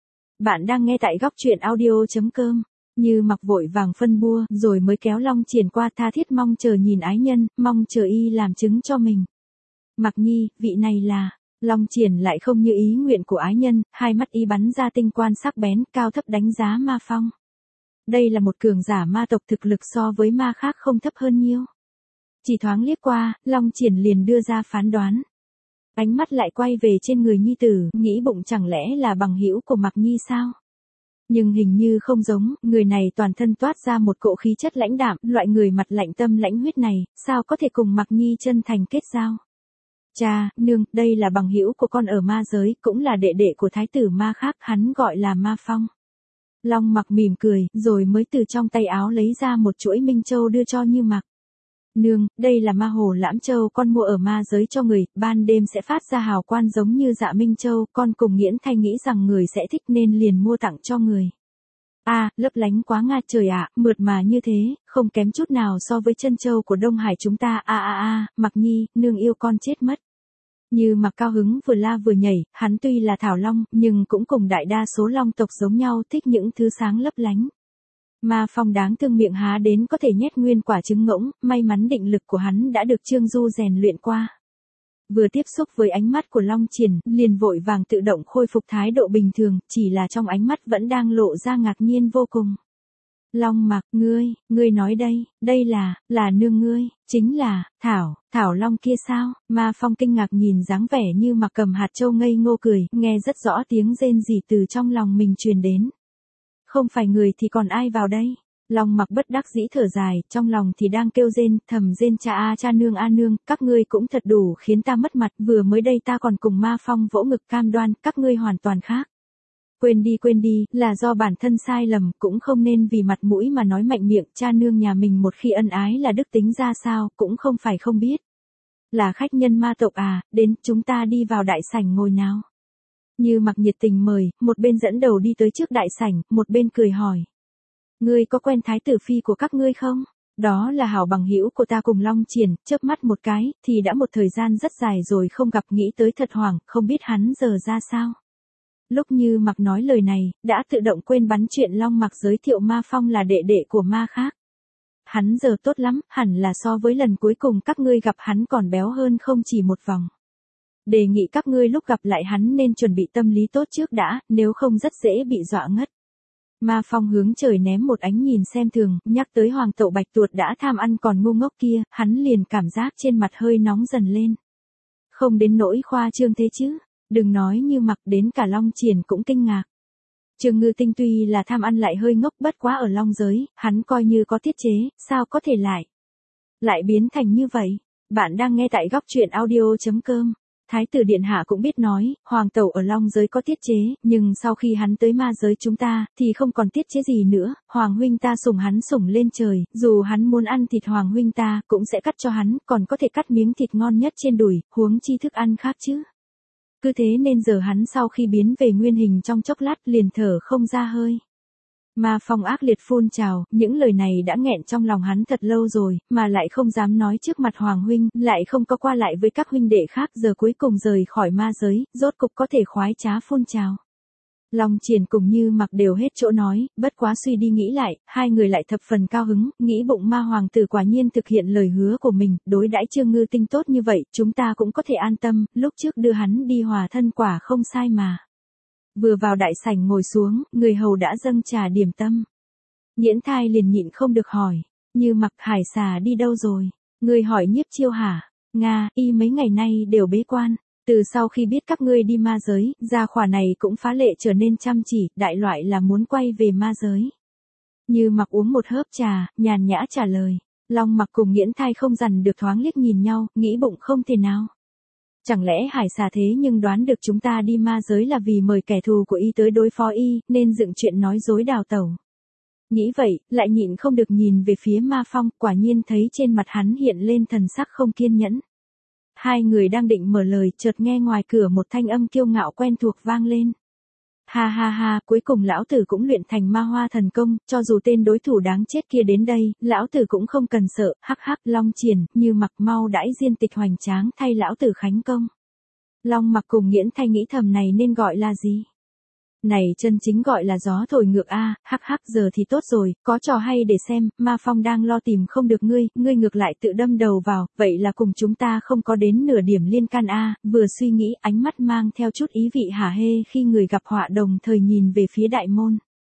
A: Bạn đang nghe tại góc truyện audio chấm com. Như Mặc vội vàng phân bua, rồi mới kéo Long Triển qua, tha thiết mong chờ nhìn ái nhân, mong chờ y làm chứng cho mình. Mặc Nhi, vị này là... Long Triển lại không như ý nguyện của ái nhân, hai mắt y bắn ra tinh quan sắc bén, cao thấp đánh giá Ma Phong. Đây là một cường giả ma tộc, thực lực so với ma khác không thấp hơn nhiêu. Chỉ thoáng liếc qua, Long Triển liền đưa ra phán đoán. Ánh mắt lại quay về trên người nhi tử, nghĩ bụng chẳng lẽ là bằng hữu của Mặc Nhi sao? Nhưng hình như không giống, người này toàn thân toát ra một cỗ khí chất lãnh đạm, loại người mặt lạnh tâm lãnh huyết này, sao có thể cùng Mặc Nhi chân thành kết giao? Cha, nương, đây là bằng hữu của con ở ma giới, cũng là đệ đệ của thái tử ma khác, hắn gọi là Ma Phong. Long Mặc mỉm cười, rồi mới từ trong tay áo lấy ra một chuỗi minh châu đưa cho Như Mặc. Nương, đây là ma hồ lãm châu con mua ở ma giới cho người, ban đêm sẽ phát ra hào quang giống như dạ minh châu, con cùng Nghiễn Thai nghĩ rằng người sẽ thích nên liền mua tặng cho người. A, à, lấp lánh quá nga trời ạ, à, mượt mà như thế, không kém chút nào so với chân châu của Đông Hải chúng ta. A a a, Mặc Nhi, nương yêu con chết mất. Như Mặc cao hứng vừa la vừa nhảy, hắn tuy là thảo long, nhưng cũng cùng đại đa số long tộc giống nhau, thích những thứ sáng lấp lánh. Ma Phong đáng thương miệng há đến có thể nhét nguyên quả trứng ngỗng, may mắn định lực của hắn đã được Trương Du rèn luyện qua. Vừa tiếp xúc với ánh mắt của Long Triển, liền vội vàng tự động khôi phục thái độ bình thường, chỉ là trong ánh mắt vẫn đang lộ ra ngạc nhiên vô cùng. Long Mặc, ngươi, ngươi nói đây, đây là, là nương ngươi, chính là, Thảo, Thảo Long kia sao? Ma Phong kinh ngạc nhìn dáng vẻ Như Mặc cầm hạt châu ngây ngô cười, nghe rất rõ tiếng rên rỉ từ trong lòng mình truyền đến. Không phải người thì còn ai vào đây? Long Mặc bất đắc dĩ thở dài, trong lòng thì đang kêu rên, thầm rên cha a cha nương a nương, các ngươi cũng thật đủ khiến ta mất mặt, vừa mới đây ta còn cùng Ma Phong vỗ ngực cam đoan, các ngươi hoàn toàn khác. Quên đi quên đi, là do bản thân sai lầm, cũng không nên vì mặt mũi mà nói mạnh miệng, cha nương nhà mình một khi ân ái là đức tính ra sao, cũng không phải không biết. Là khách nhân ma tộc à, đến, chúng ta đi vào đại sảnh ngồi nào. Như Mặc nhiệt tình mời, một bên dẫn đầu đi tới trước đại sảnh, một bên cười hỏi. Ngươi có quen thái tử phi của các ngươi không? Đó là hảo bằng hữu của ta cùng Long Triển, chớp mắt một cái, thì đã một thời gian rất dài rồi không gặp, nghĩ tới thật hoảng, không biết hắn giờ ra sao. Lúc Như Mặc nói lời này, đã tự động quên bắn chuyện Long Mặc giới thiệu Ma Phong là đệ đệ của ma khác. Hắn giờ tốt lắm, hẳn là so với lần cuối cùng các ngươi gặp hắn còn béo hơn không chỉ một vòng. Đề nghị các ngươi lúc gặp lại hắn nên chuẩn bị tâm lý tốt trước đã, nếu không rất dễ bị dọa ngất. Ma Phong hướng trời ném một ánh nhìn xem thường, nhắc tới hoàng tậu bạch tuột đã tham ăn còn ngu ngốc kia, hắn liền cảm giác trên mặt hơi nóng dần lên. Không đến nỗi khoa trương thế chứ, đừng nói Như Mặc, đến cả Long Triển cũng kinh ngạc. Trương Ngư Tinh tuy là tham ăn lại hơi ngốc, bất quá ở long giới, hắn coi như có tiết chế, sao có thể lại. Lại biến thành như vậy. Bạn đang nghe tại góc truyện audio chấm com. Thái tử điện hạ cũng biết nói, hoàng tẩu ở long giới có tiết chế, nhưng sau khi hắn tới ma giới chúng ta, thì không còn tiết chế gì nữa, hoàng huynh ta sủng hắn sủng lên trời, dù hắn muốn ăn thịt hoàng huynh ta, cũng sẽ cắt cho hắn, còn có thể cắt miếng thịt ngon nhất trên đùi, huống chi thức ăn khác chứ. Cứ thế nên giờ hắn sau khi biến về nguyên hình trong chốc lát liền thở không ra hơi. Ma Phong ác liệt phun trào, những lời này đã nghẹn trong lòng hắn thật lâu rồi, mà lại không dám nói trước mặt Hoàng huynh, lại không có qua lại với các huynh đệ khác, giờ cuối cùng rời khỏi ma giới, rốt cục có thể khoái trá phun trào. Long Triển cùng Như Mặc đều hết chỗ nói, bất quá suy đi nghĩ lại, hai người lại thập phần cao hứng, nghĩ bụng ma hoàng tử quả nhiên thực hiện lời hứa của mình, đối đãi Trương Ngư Tinh tốt như vậy, chúng ta cũng có thể an tâm, lúc trước đưa hắn đi hòa thân quả không sai mà. Vừa vào đại sảnh ngồi xuống, người hầu đã dâng trà điểm tâm. Nhiễn Thai liền nhịn không được hỏi, Như Mặc, Hải xà đi đâu rồi? Người hỏi Nhiếp Chiêu hả? Nga, y mấy ngày nay đều bế quan. Từ sau khi biết các ngươi đi ma giới, gia khỏa này cũng phá lệ trở nên chăm chỉ, đại loại là muốn quay về ma giới. Như Mặc uống một hớp trà, nhàn nhã trả lời. Long Mặc cùng Nhiễn Thai không dằn được thoáng liếc nhìn nhau, nghĩ bụng không thể nào. Chẳng lẽ Hải xà thế nhưng đoán được chúng ta đi ma giới là vì mời kẻ thù của y tới đối phó y, nên dựng chuyện nói dối đào tẩu. Nghĩ vậy, lại nhịn không được nhìn về phía Ma Phong, quả nhiên thấy trên mặt hắn hiện lên thần sắc không kiên nhẫn. Hai người đang định mở lời, chợt nghe ngoài cửa một thanh âm kiêu ngạo quen thuộc vang lên. Ha ha ha, cuối cùng lão tử cũng luyện thành ma hoa thần công, cho dù tên đối thủ đáng chết kia đến đây, lão tử cũng không cần sợ, hắc hắc. Long Triển, Như Mặc mau đãi diên tịch hoành tráng thay lão tử khánh công. Long Mặc cùng Nhiễn Thai nghĩ thầm này nên gọi là gì? Này chân chính gọi là gió thổi ngược a, hắc hắc. Giờ thì tốt rồi, có trò hay để xem, Ma Phong đang lo tìm không được ngươi, ngươi ngược lại tự đâm đầu vào, vậy là cùng chúng ta không có đến nửa điểm liên can a. Vừa suy nghĩ, ánh mắt mang theo chút ý vị hả hê khi người gặp họa đồng thời nhìn về phía đại môn.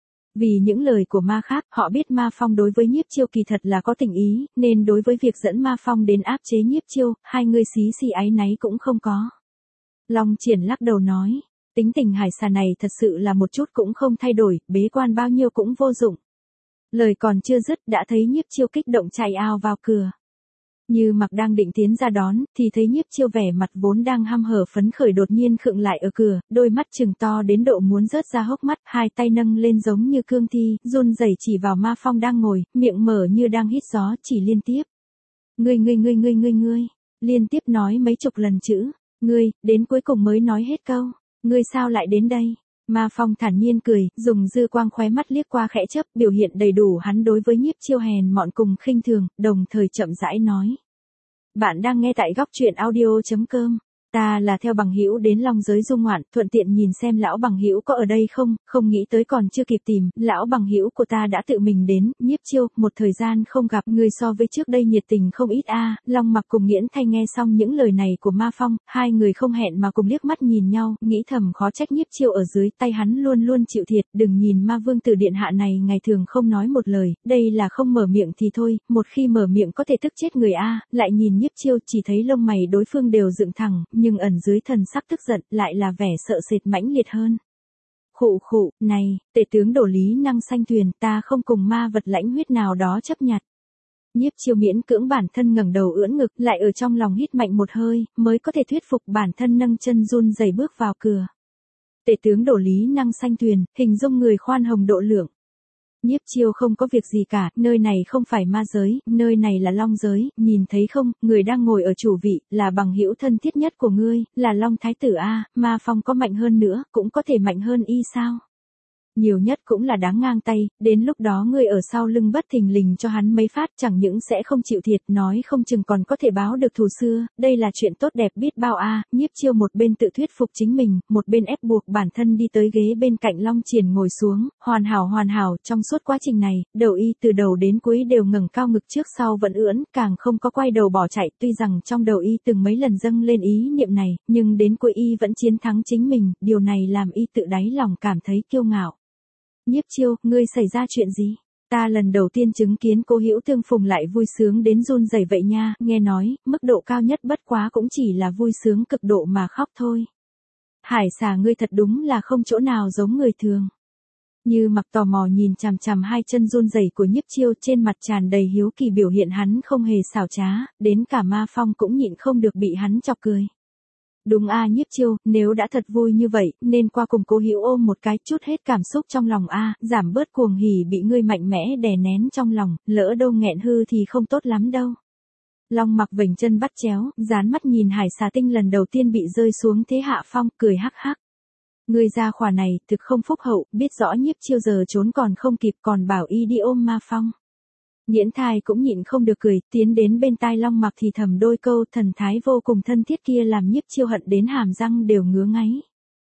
A: Vì những lời của ma khác, họ biết Ma Phong đối với Nhiếp Chiêu kỳ thật là có tình ý, nên đối với việc dẫn Ma Phong đến áp chế Nhiếp Chiêu, hai người xí xì áy náy cũng không có. Long Triển lắc đầu nói. Tính tình Hải xà này thật sự là một chút cũng không thay đổi, bế quan bao nhiêu cũng vô dụng. Lời còn chưa dứt đã thấy Nhiếp Chiêu kích động chạy ao vào cửa. Như Mặc đang định tiến ra đón, thì thấy Nhiếp Chiêu vẻ mặt vốn đang hăm hở phấn khởi đột nhiên khựng lại ở cửa, đôi mắt trừng to đến độ muốn rớt ra hốc mắt, hai tay nâng lên giống như cương thi, run rẩy chỉ vào Ma Phong đang ngồi, miệng mở như đang hít gió, chỉ liên tiếp. Ngươi ngươi ngươi ngươi ngươi ngươi, liên tiếp nói mấy chục lần chữ, ngươi, đến cuối cùng mới nói hết câu. Ngươi sao lại đến đây? Ma Phong thản nhiên cười, dùng dư quang khóe mắt liếc qua khẽ chớp, biểu hiện đầy đủ hắn đối với Nhiếp Chiêu hèn mọn cùng khinh thường, đồng thời chậm rãi nói. Bạn đang nghe tại góc truyện audio chấm com. Ta là theo bằng hữu đến Long giới du ngoạn, thuận tiện nhìn xem lão bằng hữu có ở đây không, không nghĩ tới còn chưa kịp tìm, lão bằng hữu của ta đã tự mình đến. Nhiếp Chiêu, một thời gian không gặp, người so với trước đây nhiệt tình không ít a. Long Mặc cùng Nhiễn Thai nghe xong những lời này của Ma Phong, hai người không hẹn mà cùng liếc mắt nhìn nhau, nghĩ thầm khó trách Nhiếp Chiêu ở dưới tay hắn luôn luôn chịu thiệt, đừng nhìn Ma Vương tử điện hạ này ngày thường không nói một lời, đây là không mở miệng thì thôi, một khi mở miệng có thể tức chết người a. Lại nhìn Nhiếp Chiêu chỉ thấy lông mày đối phương đều dựng thẳng, nhưng ẩn dưới thần sắc tức giận lại là vẻ sợ sệt mãnh liệt hơn. Khụ khụ, này, tể tướng đổ lý năng sanh thuyền, ta không cùng ma vật lãnh huyết nào đó chấp nhặt. Nhiếp Chiêu miễn cưỡng bản thân ngẩng đầu ưỡn ngực, lại ở trong lòng hít mạnh một hơi, mới có thể thuyết phục bản thân nâng chân run rẩy bước vào cửa. Tể tướng đổ lý năng sanh thuyền, hình dung người khoan hồng độ lượng. Nhiếp Chiêu không có việc gì cả, nơi này không phải ma giới, nơi này là Long giới, nhìn thấy không, người đang ngồi ở chủ vị, là bằng hữu thân thiết nhất của ngươi, là Long Thái tử a. Ma Phong có mạnh hơn nữa, cũng có thể mạnh hơn y sao? Nhiều nhất cũng là đáng ngang tay, đến lúc đó ngươi ở sau lưng bất thình lình cho hắn mấy phát, chẳng những sẽ không chịu thiệt, nói không chừng còn có thể báo được thù xưa, đây là chuyện tốt đẹp biết bao a. Nhiếp Chiêu một bên tự thuyết phục chính mình, một bên ép buộc bản thân đi tới ghế bên cạnh Long Triển ngồi xuống, hoàn hảo hoàn hảo. Trong suốt quá trình này, đầu y từ đầu đến cuối đều ngẩng cao ngực trước sau vẫn ưỡn, càng không có quay đầu bỏ chạy, tuy rằng trong đầu y từng mấy lần dâng lên ý niệm này, nhưng đến cuối y vẫn chiến thắng chính mình, điều này làm y tự đáy lòng cảm thấy kiêu ngạo. Nhiếp Chiêu, ngươi xảy ra chuyện gì? Ta lần đầu tiên chứng kiến cô hữu tương phùng lại vui sướng đến run rẩy vậy nha, nghe nói, mức độ cao nhất bất quá cũng chỉ là vui sướng cực độ mà khóc thôi. Hải xà ngươi thật đúng là không chỗ nào giống người thường. Như Mặc tò mò nhìn chằm chằm hai chân run rẩy của Nhiếp Chiêu, trên mặt tràn đầy hiếu kỳ, biểu hiện hắn không hề xảo trá, đến cả Ma Phong cũng nhịn không được bị hắn chọc cười. Đúng a. Nhiếp Chiêu, nếu đã thật vui như vậy, nên qua cùng cố hữu ôm một cái, chút hết cảm xúc trong lòng a, giảm bớt cuồng hỉ bị ngươi mạnh mẽ đè nén trong lòng, lỡ đâu nghẹn hư thì không tốt lắm đâu. Long Mặc vểnh chân bắt chéo, dán mắt nhìn Hải xà tinh lần đầu tiên bị rơi xuống thế hạ phong, cười hắc hắc. Ngươi gia khỏa này, thực không phúc hậu, biết rõ Nhiếp Chiêu giờ trốn còn không kịp, còn bảo y đi ôm Ma Phong. Nhiễn Thai cũng nhịn không được cười, tiến đến bên tai Long Mặc thì thầm đôi câu, thần thái vô cùng thân thiết kia làm Nhiếp Chiêu hận đến hàm răng đều ngứa ngáy.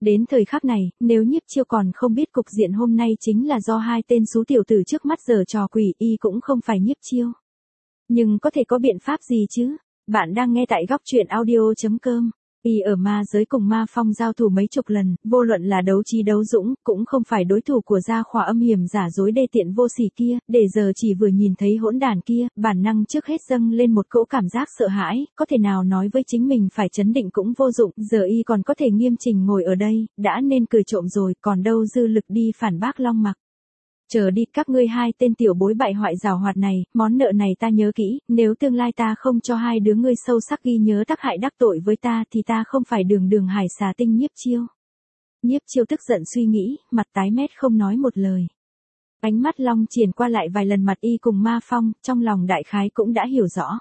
A: Đến thời khắc này, nếu Nhiếp Chiêu còn không biết cục diện hôm nay chính là do hai tên xú tiểu tử trước mắt giở trò quỷ, y cũng không phải Nhiếp Chiêu. Nhưng có thể có biện pháp gì chứ? Bạn đang nghe tại góc truyện audio chấm com. Y ở ma giới cùng Ma Phong giao thủ mấy chục lần, vô luận là đấu trí đấu dũng, cũng không phải đối thủ của gia khỏa âm hiểm giả dối đê tiện vô sỉ kia, để giờ chỉ vừa nhìn thấy hỗn đản kia, bản năng trước hết dâng lên một cỗ cảm giác sợ hãi, có thể nào nói với chính mình phải trấn định cũng vô dụng, giờ y còn có thể nghiêm chỉnh ngồi ở đây, đã nên cười trộm rồi, còn đâu dư lực đi phản bác Long Mặc. Chờ đi, các ngươi hai tên tiểu bối bại hoại giảo hoạt này, món nợ này ta nhớ kỹ, nếu tương lai ta không cho hai đứa ngươi sâu sắc ghi nhớ tác hại đắc tội với ta thì ta không phải đường đường hải xà tinh. Nhiếp Chiêu. Nhiếp Chiêu tức giận suy nghĩ, mặt tái mét không nói một lời. Ánh mắt Long Triển qua lại vài lần mặt y cùng Ma Phong, trong lòng đại khái cũng đã hiểu rõ.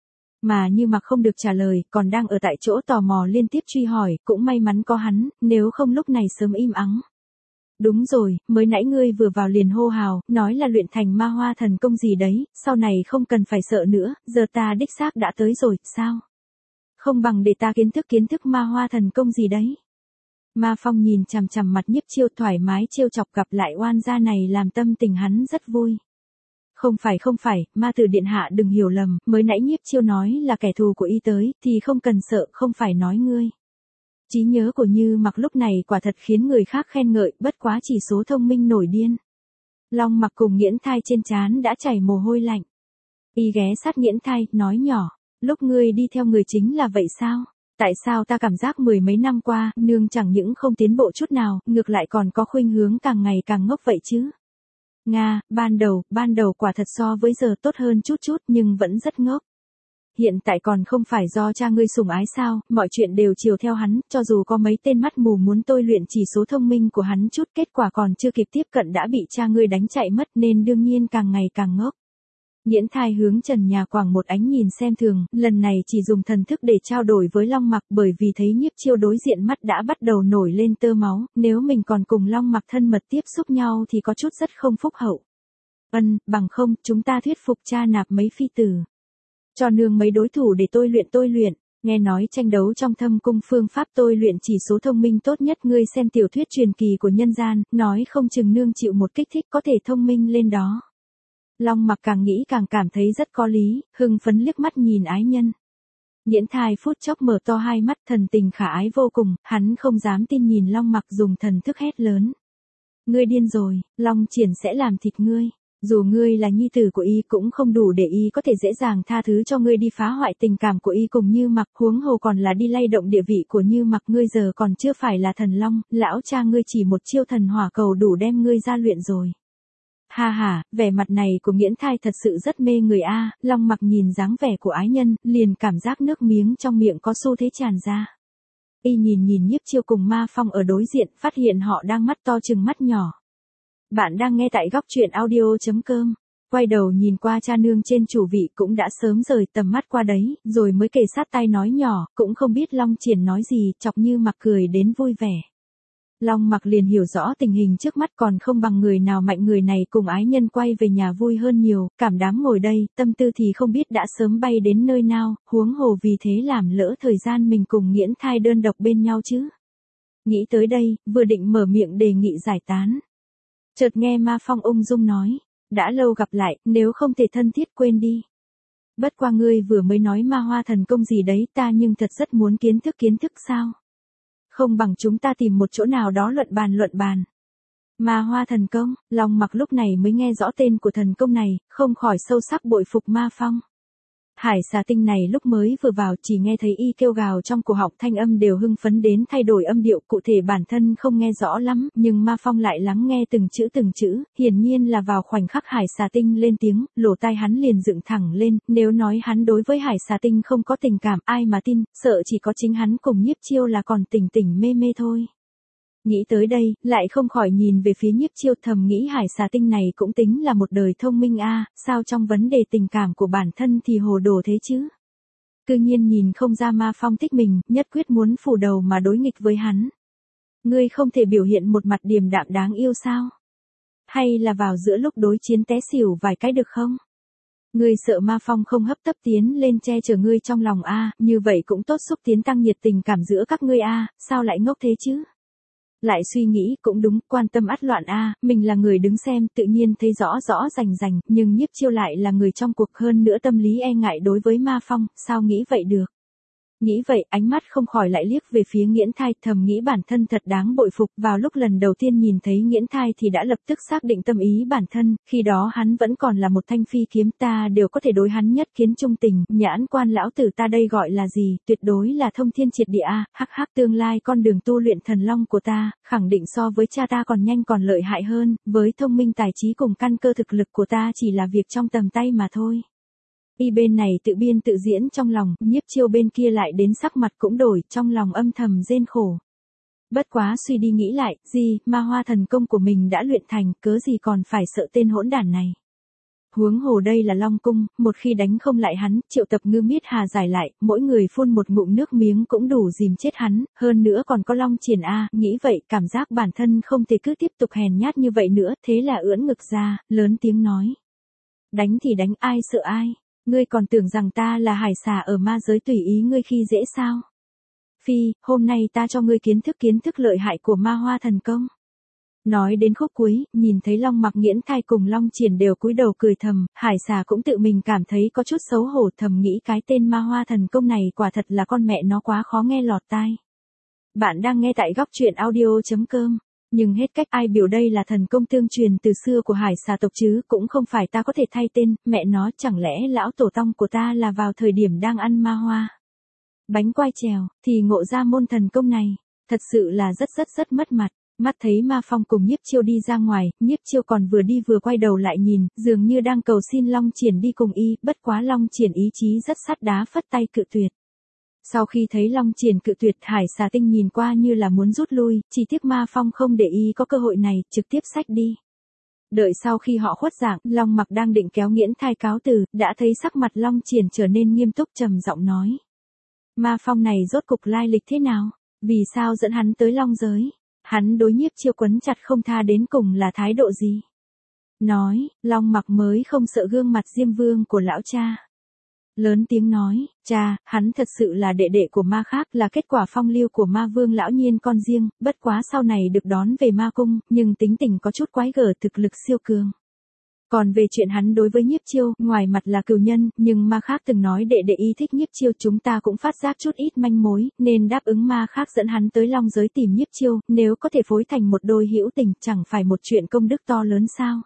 A: Mà Như Mặc không được trả lời, còn đang ở tại chỗ tò mò liên tiếp truy hỏi, cũng may mắn có hắn, nếu không lúc này sớm im ắng. Đúng rồi, mới nãy ngươi vừa vào liền hô hào, nói là luyện thành ma hoa thần công gì đấy, sau này không cần phải sợ nữa, giờ ta đích xác đã tới rồi, sao? Không bằng để ta kiến thức kiến thức ma hoa thần công gì đấy. Ma Phong nhìn chằm chằm mặt Nhiếp Chiêu thoải mái trêu chọc, gặp lại oan gia này làm tâm tình hắn rất vui. Không phải không phải, ma tử điện hạ đừng hiểu lầm, mới nãy Nhiếp Chiêu nói là kẻ thù của y tới, thì không cần sợ, không phải nói ngươi. Trí nhớ của Như Mặc lúc này quả thật khiến người khác khen ngợi, bất quá chỉ số thông minh nổi điên. Long Mặc cùng Nghiễn Thai trên trán đã chảy mồ hôi lạnh. Y ghé sát Nghiễn Thai, nói nhỏ, lúc ngươi đi theo người chính là vậy sao? Tại sao ta cảm giác mười mấy năm qua, nương chẳng những không tiến bộ chút nào, ngược lại còn có khuynh hướng càng ngày càng ngốc vậy chứ? Nga, ban đầu, ban đầu quả thật so với giờ tốt hơn chút chút nhưng vẫn rất ngốc. Hiện tại còn không phải do cha ngươi sủng ái sao, mọi chuyện đều chiều theo hắn, cho dù có mấy tên mắt mù muốn tôi luyện chỉ số thông minh của hắn chút, kết quả còn chưa kịp tiếp cận đã bị cha ngươi đánh chạy mất nên đương nhiên càng ngày càng ngốc. Nghiễn Thai hướng trần nhà quảng một ánh nhìn xem thường, lần này chỉ dùng thần thức để trao đổi với Long Mặc bởi vì thấy Nhiếp Chiêu đối diện mắt đã bắt đầu nổi lên tơ máu, nếu mình còn cùng Long Mặc thân mật tiếp xúc nhau thì có chút rất không phúc hậu. Ân, bằng không, chúng ta thuyết phục cha nạp mấy phi tử. Cho nương mấy đối thủ để tôi luyện tôi luyện, nghe nói tranh đấu trong thâm cung phương pháp tôi luyện chỉ số thông minh tốt nhất, ngươi xem tiểu thuyết truyền kỳ của nhân gian, nói không chừng nương chịu một kích thích có thể thông minh lên đó. Long Mặc càng nghĩ càng cảm thấy rất có lý, hưng phấn liếc mắt nhìn ái nhân. Nghiễn Thai phút chốc mở to hai mắt, thần tình khả ái vô cùng, hắn không dám tin nhìn Long Mặc dùng thần thức hét lớn. Ngươi điên rồi, Long Triển sẽ làm thịt ngươi. Dù ngươi là nhi tử của y cũng không đủ để y có thể dễ dàng tha thứ cho ngươi đi phá hoại tình cảm của y cùng Như Mặc, huống hồ còn là đi lay động địa vị của Như Mặc. Ngươi giờ còn chưa phải là thần long, lão cha ngươi chỉ một chiêu thần hỏa cầu đủ đem ngươi ra luyện rồi. Ha ha, vẻ mặt này của Nghiễn Thai thật sự rất mê người a. Long Mặc nhìn dáng vẻ của ái nhân, liền cảm giác nước miếng trong miệng có xu thế tràn ra. Y nhìn nhìn Nhiếp Chiêu cùng Ma Phong ở đối diện, phát hiện họ đang mắt to chừng mắt nhỏ. Bạn đang nghe tại góc truyện audio chấm com. Quay đầu nhìn qua cha nương trên chủ vị cũng đã sớm rời tầm mắt qua đấy, rồi mới kề sát tai nói nhỏ, cũng không biết Long Triển nói gì, chọc Như Mặc cười đến vui vẻ. Long Mặc liền hiểu rõ tình hình trước mắt, còn không bằng người nào mạnh người này cùng ái nhân quay về nhà vui hơn nhiều, cảm đám ngồi đây, tâm tư thì không biết đã sớm bay đến nơi nào, huống hồ vì thế làm lỡ thời gian mình cùng Nghiễn Thai đơn độc bên nhau chứ. Nghĩ tới đây, vừa định mở miệng đề nghị giải tán. Chợt nghe Ma Phong ung dung nói, đã lâu gặp lại, nếu không thể thân thiết quên đi. Bất qua ngươi vừa mới nói ma hoa thần công gì đấy, ta nhưng thật rất muốn kiến thức kiến thức sao. Không bằng chúng ta tìm một chỗ nào đó luận bàn luận bàn. Ma hoa thần công, Long Mặc lúc này mới nghe rõ tên của thần công này, không khỏi sâu sắc bội phục Ma Phong. Hải xà tinh này lúc mới vừa vào chỉ nghe thấy y kêu gào trong cổ họng, thanh âm đều hưng phấn đến thay đổi âm điệu, cụ thể bản thân không nghe rõ lắm, nhưng Ma Phong lại lắng nghe từng chữ từng chữ, hiển nhiên là vào khoảnh khắc hải xà tinh lên tiếng, lỗ tai hắn liền dựng thẳng lên, nếu nói hắn đối với hải xà tinh không có tình cảm, ai mà tin, sợ chỉ có chính hắn cùng Nhiếp Chiêu là còn tỉnh tỉnh mê mê thôi. Nghĩ tới đây, lại không khỏi nhìn về phía Nhiếp Chiêu, thầm nghĩ hải xà tinh này cũng tính là một đời thông minh a, sao trong vấn đề tình cảm của bản thân thì hồ đồ thế chứ. Cư nhiên nhìn không ra Ma Phong thích mình, nhất quyết muốn phủ đầu mà đối nghịch với hắn. Ngươi không thể biểu hiện một mặt điềm đạm đáng yêu sao? Hay là vào giữa lúc đối chiến té xỉu vài cái được không? Ngươi sợ Ma Phong không hấp tấp tiến lên che chở ngươi trong lòng a, như vậy cũng tốt xúc tiến tăng nhiệt tình cảm giữa các ngươi a, sao lại ngốc thế chứ? Lại suy nghĩ, cũng đúng, quan tâm ắt loạn a, mình là người đứng xem, tự nhiên thấy rõ rõ rành rành, nhưng Nhiếp Chiêu lại là người trong cuộc, hơn nữa tâm lý e ngại đối với Ma Phong, sao nghĩ vậy được. Nghĩ vậy, ánh mắt không khỏi lại liếc về phía Nghiễn Thai, thầm nghĩ bản thân thật đáng bội phục, vào lúc lần đầu tiên nhìn thấy Nghiễn Thai thì đã lập tức xác định tâm ý bản thân, khi đó hắn vẫn còn là một thanh phi kiếm, ta đều có thể đối hắn nhất kiến trung tình, nhãn quan lão tử ta đây gọi là gì, tuyệt đối là thông thiên triệt địa a, hắc hắc, tương lai con đường tu luyện thần long của ta, khẳng định so với cha ta còn nhanh còn lợi hại hơn, với thông minh tài trí cùng căn cơ thực lực của ta chỉ là việc trong tầm tay mà thôi. Y bên này tự biên tự diễn trong lòng, Nhiếp Chiêu bên kia lại đến sắc mặt cũng đổi, trong lòng âm thầm rên khổ. Bất quá suy đi nghĩ lại, gì, ma hoa thần công của mình đã luyện thành, cớ gì còn phải sợ tên hỗn đản này. Huống hồ đây là Long Cung, một khi đánh không lại hắn, triệu tập Ngư Miết Hà giải lại, mỗi người phun một ngụm nước miếng cũng đủ dìm chết hắn, hơn nữa còn có Long Triển A, nghĩ vậy, cảm giác bản thân không thể cứ tiếp tục hèn nhát như vậy nữa, thế là ưỡn ngực ra, lớn tiếng nói. Đánh thì đánh, ai sợ ai. Ngươi còn tưởng rằng ta là hải xà ở ma giới tùy ý ngươi khi dễ sao? Phi, hôm nay ta cho ngươi kiến thức kiến thức lợi hại của ma hoa thần công. Nói đến khúc cuối, nhìn thấy Long Mặc Nghiễn Thai cùng Long Triển đều cúi đầu cười thầm, hải xà cũng tự mình cảm thấy có chút xấu hổ, thầm nghĩ cái tên ma hoa thần công này quả thật là con mẹ nó quá khó nghe lọt tai. Bạn đang nghe tại góc truyện audio chấm com. Nhưng hết cách, ai biểu đây là thần công tương truyền từ xưa của hải xà tộc chứ, cũng không phải ta có thể thay tên, mẹ nó, chẳng lẽ lão tổ tông của ta là vào thời điểm đang ăn ma hoa bánh quai trèo, thì ngộ ra môn thần công này, thật sự là rất rất rất mất mặt. Mắt thấy Ma Phong cùng Nhiếp Chiêu đi ra ngoài, Nhiếp Chiêu còn vừa đi vừa quay đầu lại nhìn, dường như đang cầu xin Long Triển đi cùng y, bất quá Long Triển ý chí rất sắt đá phất tay cự tuyệt. Sau khi thấy Long Triển cự tuyệt, hải xà tinh nhìn qua như là muốn rút lui, chỉ tiếc Ma Phong không để ý có cơ hội này, trực tiếp xách đi. Đợi sau khi họ khuất dạng, Long Mặc đang định kéo Nghiễn Thai cáo từ, đã thấy sắc mặt Long Triển trở nên nghiêm túc, trầm giọng nói. Ma Phong này rốt cục lai lịch thế nào? Vì sao dẫn hắn tới Long giới? Hắn đối Nhiếp Chiêu quấn chặt không tha đến cùng là thái độ gì? Nói, Long Mặc mới không sợ gương mặt Diêm Vương của lão cha. Lớn tiếng nói, cha, hắn thật sự là đệ đệ của ma khác, là kết quả phong lưu của ma vương lão nhiên con riêng, bất quá sau này được đón về ma cung, nhưng tính tình có chút quái gở, thực lực siêu cường. Còn về chuyện hắn đối với Nhiếp Chiêu, ngoài mặt là cừu nhân, nhưng ma khác từng nói đệ đệ y thích Nhiếp Chiêu, chúng ta cũng phát giác chút ít manh mối, nên đáp ứng ma khác dẫn hắn tới Long giới tìm Nhiếp Chiêu, nếu có thể phối thành một đôi hữu tình, chẳng phải một chuyện công đức to lớn sao?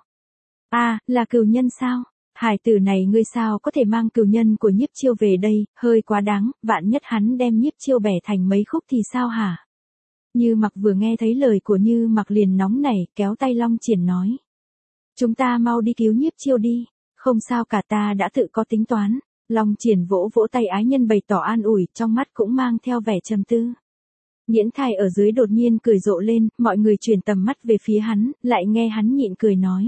A: À, là cừu nhân sao? Hải tử này ngươi sao có thể mang cừu nhân của Nhiếp Chiêu về đây, hơi quá đáng, vạn nhất hắn đem Nhiếp Chiêu bẻ thành mấy khúc thì sao hả? Như Mặc vừa nghe thấy lời của Như Mặc liền nóng nảy, kéo tay Long Triển nói. Chúng ta mau đi cứu Nhiếp Chiêu đi, không sao cả, ta đã tự có tính toán. Long Triển vỗ vỗ tay ái nhân bày tỏ an ủi, trong mắt cũng mang theo vẻ trầm tư. Nghiễn Thai ở dưới đột nhiên cười rộ lên, mọi người chuyển tầm mắt về phía hắn, lại nghe hắn nhịn cười nói.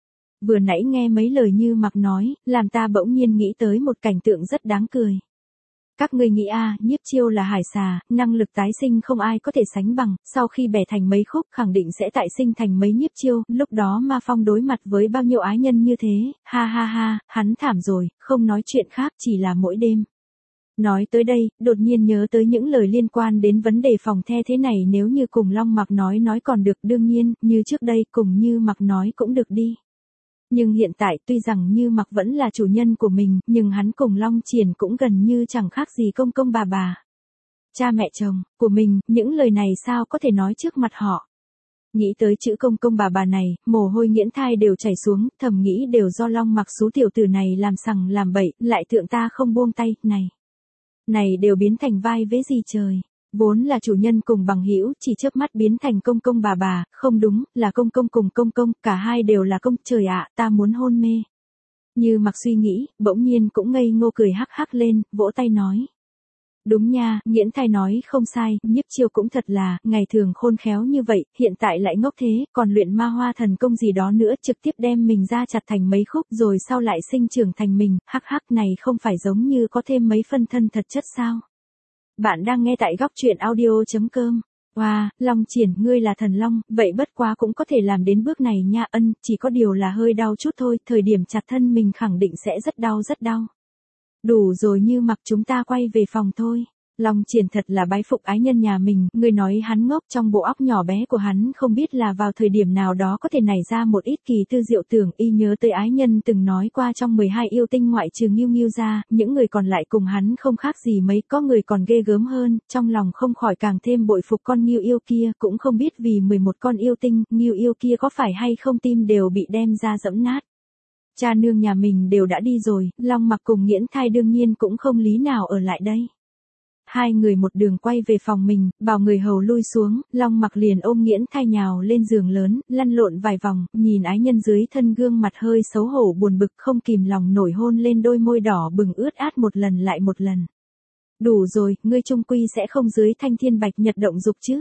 A: Vừa nãy nghe mấy lời Như Mặc nói, làm ta bỗng nhiên nghĩ tới một cảnh tượng rất đáng cười. Các ngươi nghĩ a, à, Nhiếp Chiêu là hải xà, năng lực tái sinh không ai có thể sánh bằng, sau khi bẻ thành mấy khúc khẳng định sẽ tại sinh thành mấy Nhiếp Chiêu, lúc đó Ma Phong đối mặt với bao nhiêu ái nhân như thế, ha ha ha, hắn thảm rồi, không nói chuyện khác, chỉ là mỗi đêm. Nói tới đây, đột nhiên nhớ tới những lời liên quan đến vấn đề phòng the thế này, nếu như cùng Long Mặc nói nói còn được, đương nhiên, như trước đây cùng Như Mặc nói cũng được đi. Nhưng hiện tại tuy rằng Như Mặc vẫn là chủ nhân của mình, nhưng hắn cùng Long Triển cũng gần như chẳng khác gì công công bà bà. Cha mẹ chồng của mình, những lời này sao có thể nói trước mặt họ. Nghĩ tới chữ công công bà bà này, mồ hôi Nghiễn Thai đều chảy xuống, thầm nghĩ đều do Long Mặc xú tiểu tử này làm sằng làm bậy, lại thượng ta không buông tay, này. Này đều biến thành vai vế gì trời. Vốn là chủ nhân cùng bằng hữu, chỉ chớp mắt biến thành công công bà bà, không đúng, là công công cùng công công, cả hai đều là công, trời ạ, ta muốn hôn mê. Như Mặc suy nghĩ, bỗng nhiên cũng ngây ngô cười hắc hắc lên, vỗ tay nói. Đúng nha, Nghiễn Thai nói không sai, Nhiếp Chiêu cũng thật là, ngày thường khôn khéo như vậy, hiện tại lại ngốc thế, còn luyện ma hoa thần công gì đó nữa, trực tiếp đem mình ra chặt thành mấy khúc rồi sau lại sinh trưởng thành mình, hắc hắc này không phải giống như có thêm mấy phân thân thật chất sao? Bạn đang nghe tại góc truyện audio chấm com. Wow, Long Triển, ngươi là thần long, vậy bất quá cũng có thể làm đến bước này nha. Ân, chỉ có điều là hơi đau chút thôi, thời điểm chặt thân mình khẳng định sẽ rất đau rất đau. Đủ rồi, Như Mặc, chúng ta quay về phòng thôi. Long Triển thật là bái phục ái nhân nhà mình, người nói hắn ngốc, trong bộ óc nhỏ bé của hắn không biết là vào thời điểm nào đó có thể nảy ra một ít kỳ tư diệu tưởng. Y nhớ tới ái nhân từng nói qua trong mười hai yêu tinh ngoại trừ Ngưu Ngưu ra, những người còn lại cùng hắn không khác gì mấy, có người còn ghê gớm hơn, trong lòng không khỏi càng thêm bội phục con Ngưu yêu kia, cũng không biết vì mười một con yêu tinh, Ngưu yêu kia có phải hay không tim đều bị đem ra dẫm nát. Cha nương nhà mình đều đã đi rồi, Long Mặc cùng Nghiễn Thai đương nhiên cũng không lý nào ở lại đây. Hai người một đường quay về phòng mình, bảo người hầu lui xuống, Long Mặc liền ôm Nghiễn Thai nhào lên giường lớn, lăn lộn vài vòng, nhìn ái nhân dưới thân gương mặt hơi xấu hổ buồn bực không kìm lòng nổi hôn lên đôi môi đỏ bừng ướt át một lần lại một lần. Đủ rồi, ngươi trung quy sẽ không dưới thanh thiên bạch nhật động dục chứ.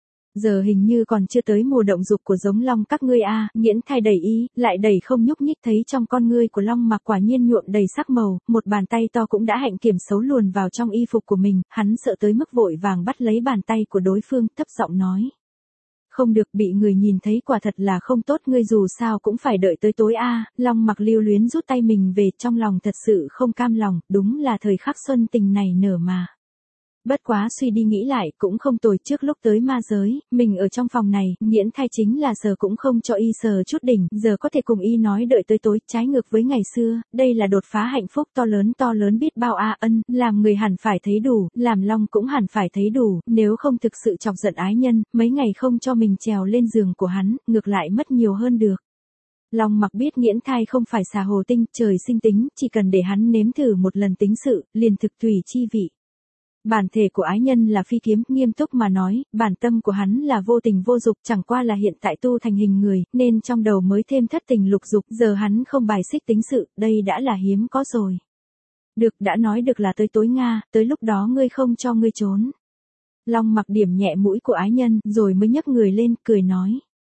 A: Giờ hình như còn chưa tới mùa động dục của giống long các ngươi a. Nghiễn Thai đẩy ý, lại đẩy không nhúc nhích, thấy trong con ngươi của Long Mặc quả nhiên nhuộm đầy sắc màu, một bàn tay to cũng đã hạnh kiểm xấu luồn vào trong y phục của mình, hắn sợ tới mức vội vàng bắt lấy bàn tay của đối phương, thấp giọng nói. Không được, bị người nhìn thấy quả thật là không tốt, ngươi dù sao cũng phải đợi tới tối a. Long Mặc lưu luyến rút tay mình về, trong lòng thật sự không cam lòng, đúng là thời khắc xuân tình này nở mà. Bất quá suy đi nghĩ lại cũng không tồi, trước lúc tới ma giới, mình ở trong phòng này, Nghiễn Thai chính là sờ cũng không cho y sờ chút đỉnh, giờ có thể cùng y nói đợi tới tối, trái ngược với ngày xưa, đây là đột phá hạnh phúc to lớn to lớn biết bao a. Ân, làm người hẳn phải thấy đủ, làm long cũng hẳn phải thấy đủ, nếu không thực sự chọc giận ái nhân, mấy ngày không cho mình trèo lên giường của hắn, ngược lại mất nhiều hơn được. Long Mặc biết Nghiễn Thai không phải xà hồ tinh, trời sinh tính, chỉ cần để hắn nếm thử một lần tính sự, liền thực tùy chi vị. Bản thể của ái nhân là phi kiếm, nghiêm túc mà nói, bản tâm của hắn là vô tình vô dục, chẳng qua là hiện tại tu thành hình người, nên trong đầu mới thêm thất tình lục dục, giờ hắn không bài xích tính sự, đây đã là hiếm có rồi. Được, đã nói được là tới tối Nga, tới lúc đó ngươi không cho ngươi trốn. Long Mặc điểm nhẹ mũi của ái nhân, rồi mới nhấc người lên, cười nói.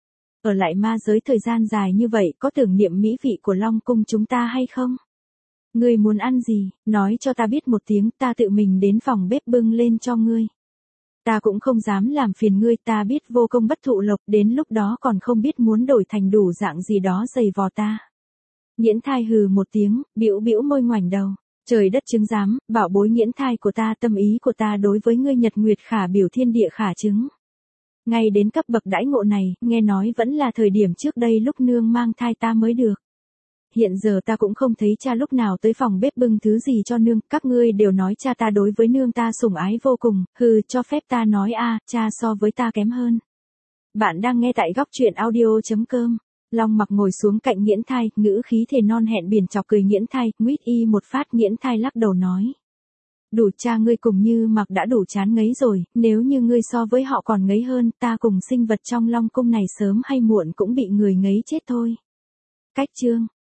A: Ở lại ma giới thời gian dài như vậy, có tưởng niệm mỹ vị của Long cung chúng ta hay không? Ngươi muốn ăn gì, nói cho ta biết một tiếng, ta tự mình đến phòng bếp bưng lên cho ngươi. Ta cũng không dám làm phiền ngươi, ta biết vô công bất thụ lộc, đến lúc đó còn không biết muốn đổi thành đủ dạng gì đó dày vò ta. Nghiễn Thai hừ một tiếng, bĩu bĩu môi ngoảnh đầu. Trời đất chứng giám, bảo bối Nghiễn Thai của ta, tâm ý của ta đối với ngươi nhật nguyệt khả biểu thiên địa khả chứng. Ngay đến cấp bậc đãi ngộ này, nghe nói vẫn là thời điểm trước đây lúc nương mang thai ta mới được. Hiện giờ ta cũng không thấy cha lúc nào tới phòng bếp bưng thứ gì cho nương, các ngươi đều nói cha ta đối với nương ta sủng ái vô cùng, hừ, cho phép ta nói a, cha so với ta kém hơn. Bạn đang nghe tại góc truyện audio chấm com. Long Mặc ngồi xuống cạnh Nghiễn Thai, ngữ khí thề non hẹn biển chọc cười Nghiễn Thai, nguyết y một phát. Nghiễn Thai lắc đầu nói. Đủ, cha ngươi cùng Như Mặc đã đủ chán ngấy rồi, nếu như ngươi so với họ còn ngấy hơn, ta cùng sinh vật trong Long cung này sớm hay muộn cũng bị người ngấy chết thôi. Cách chương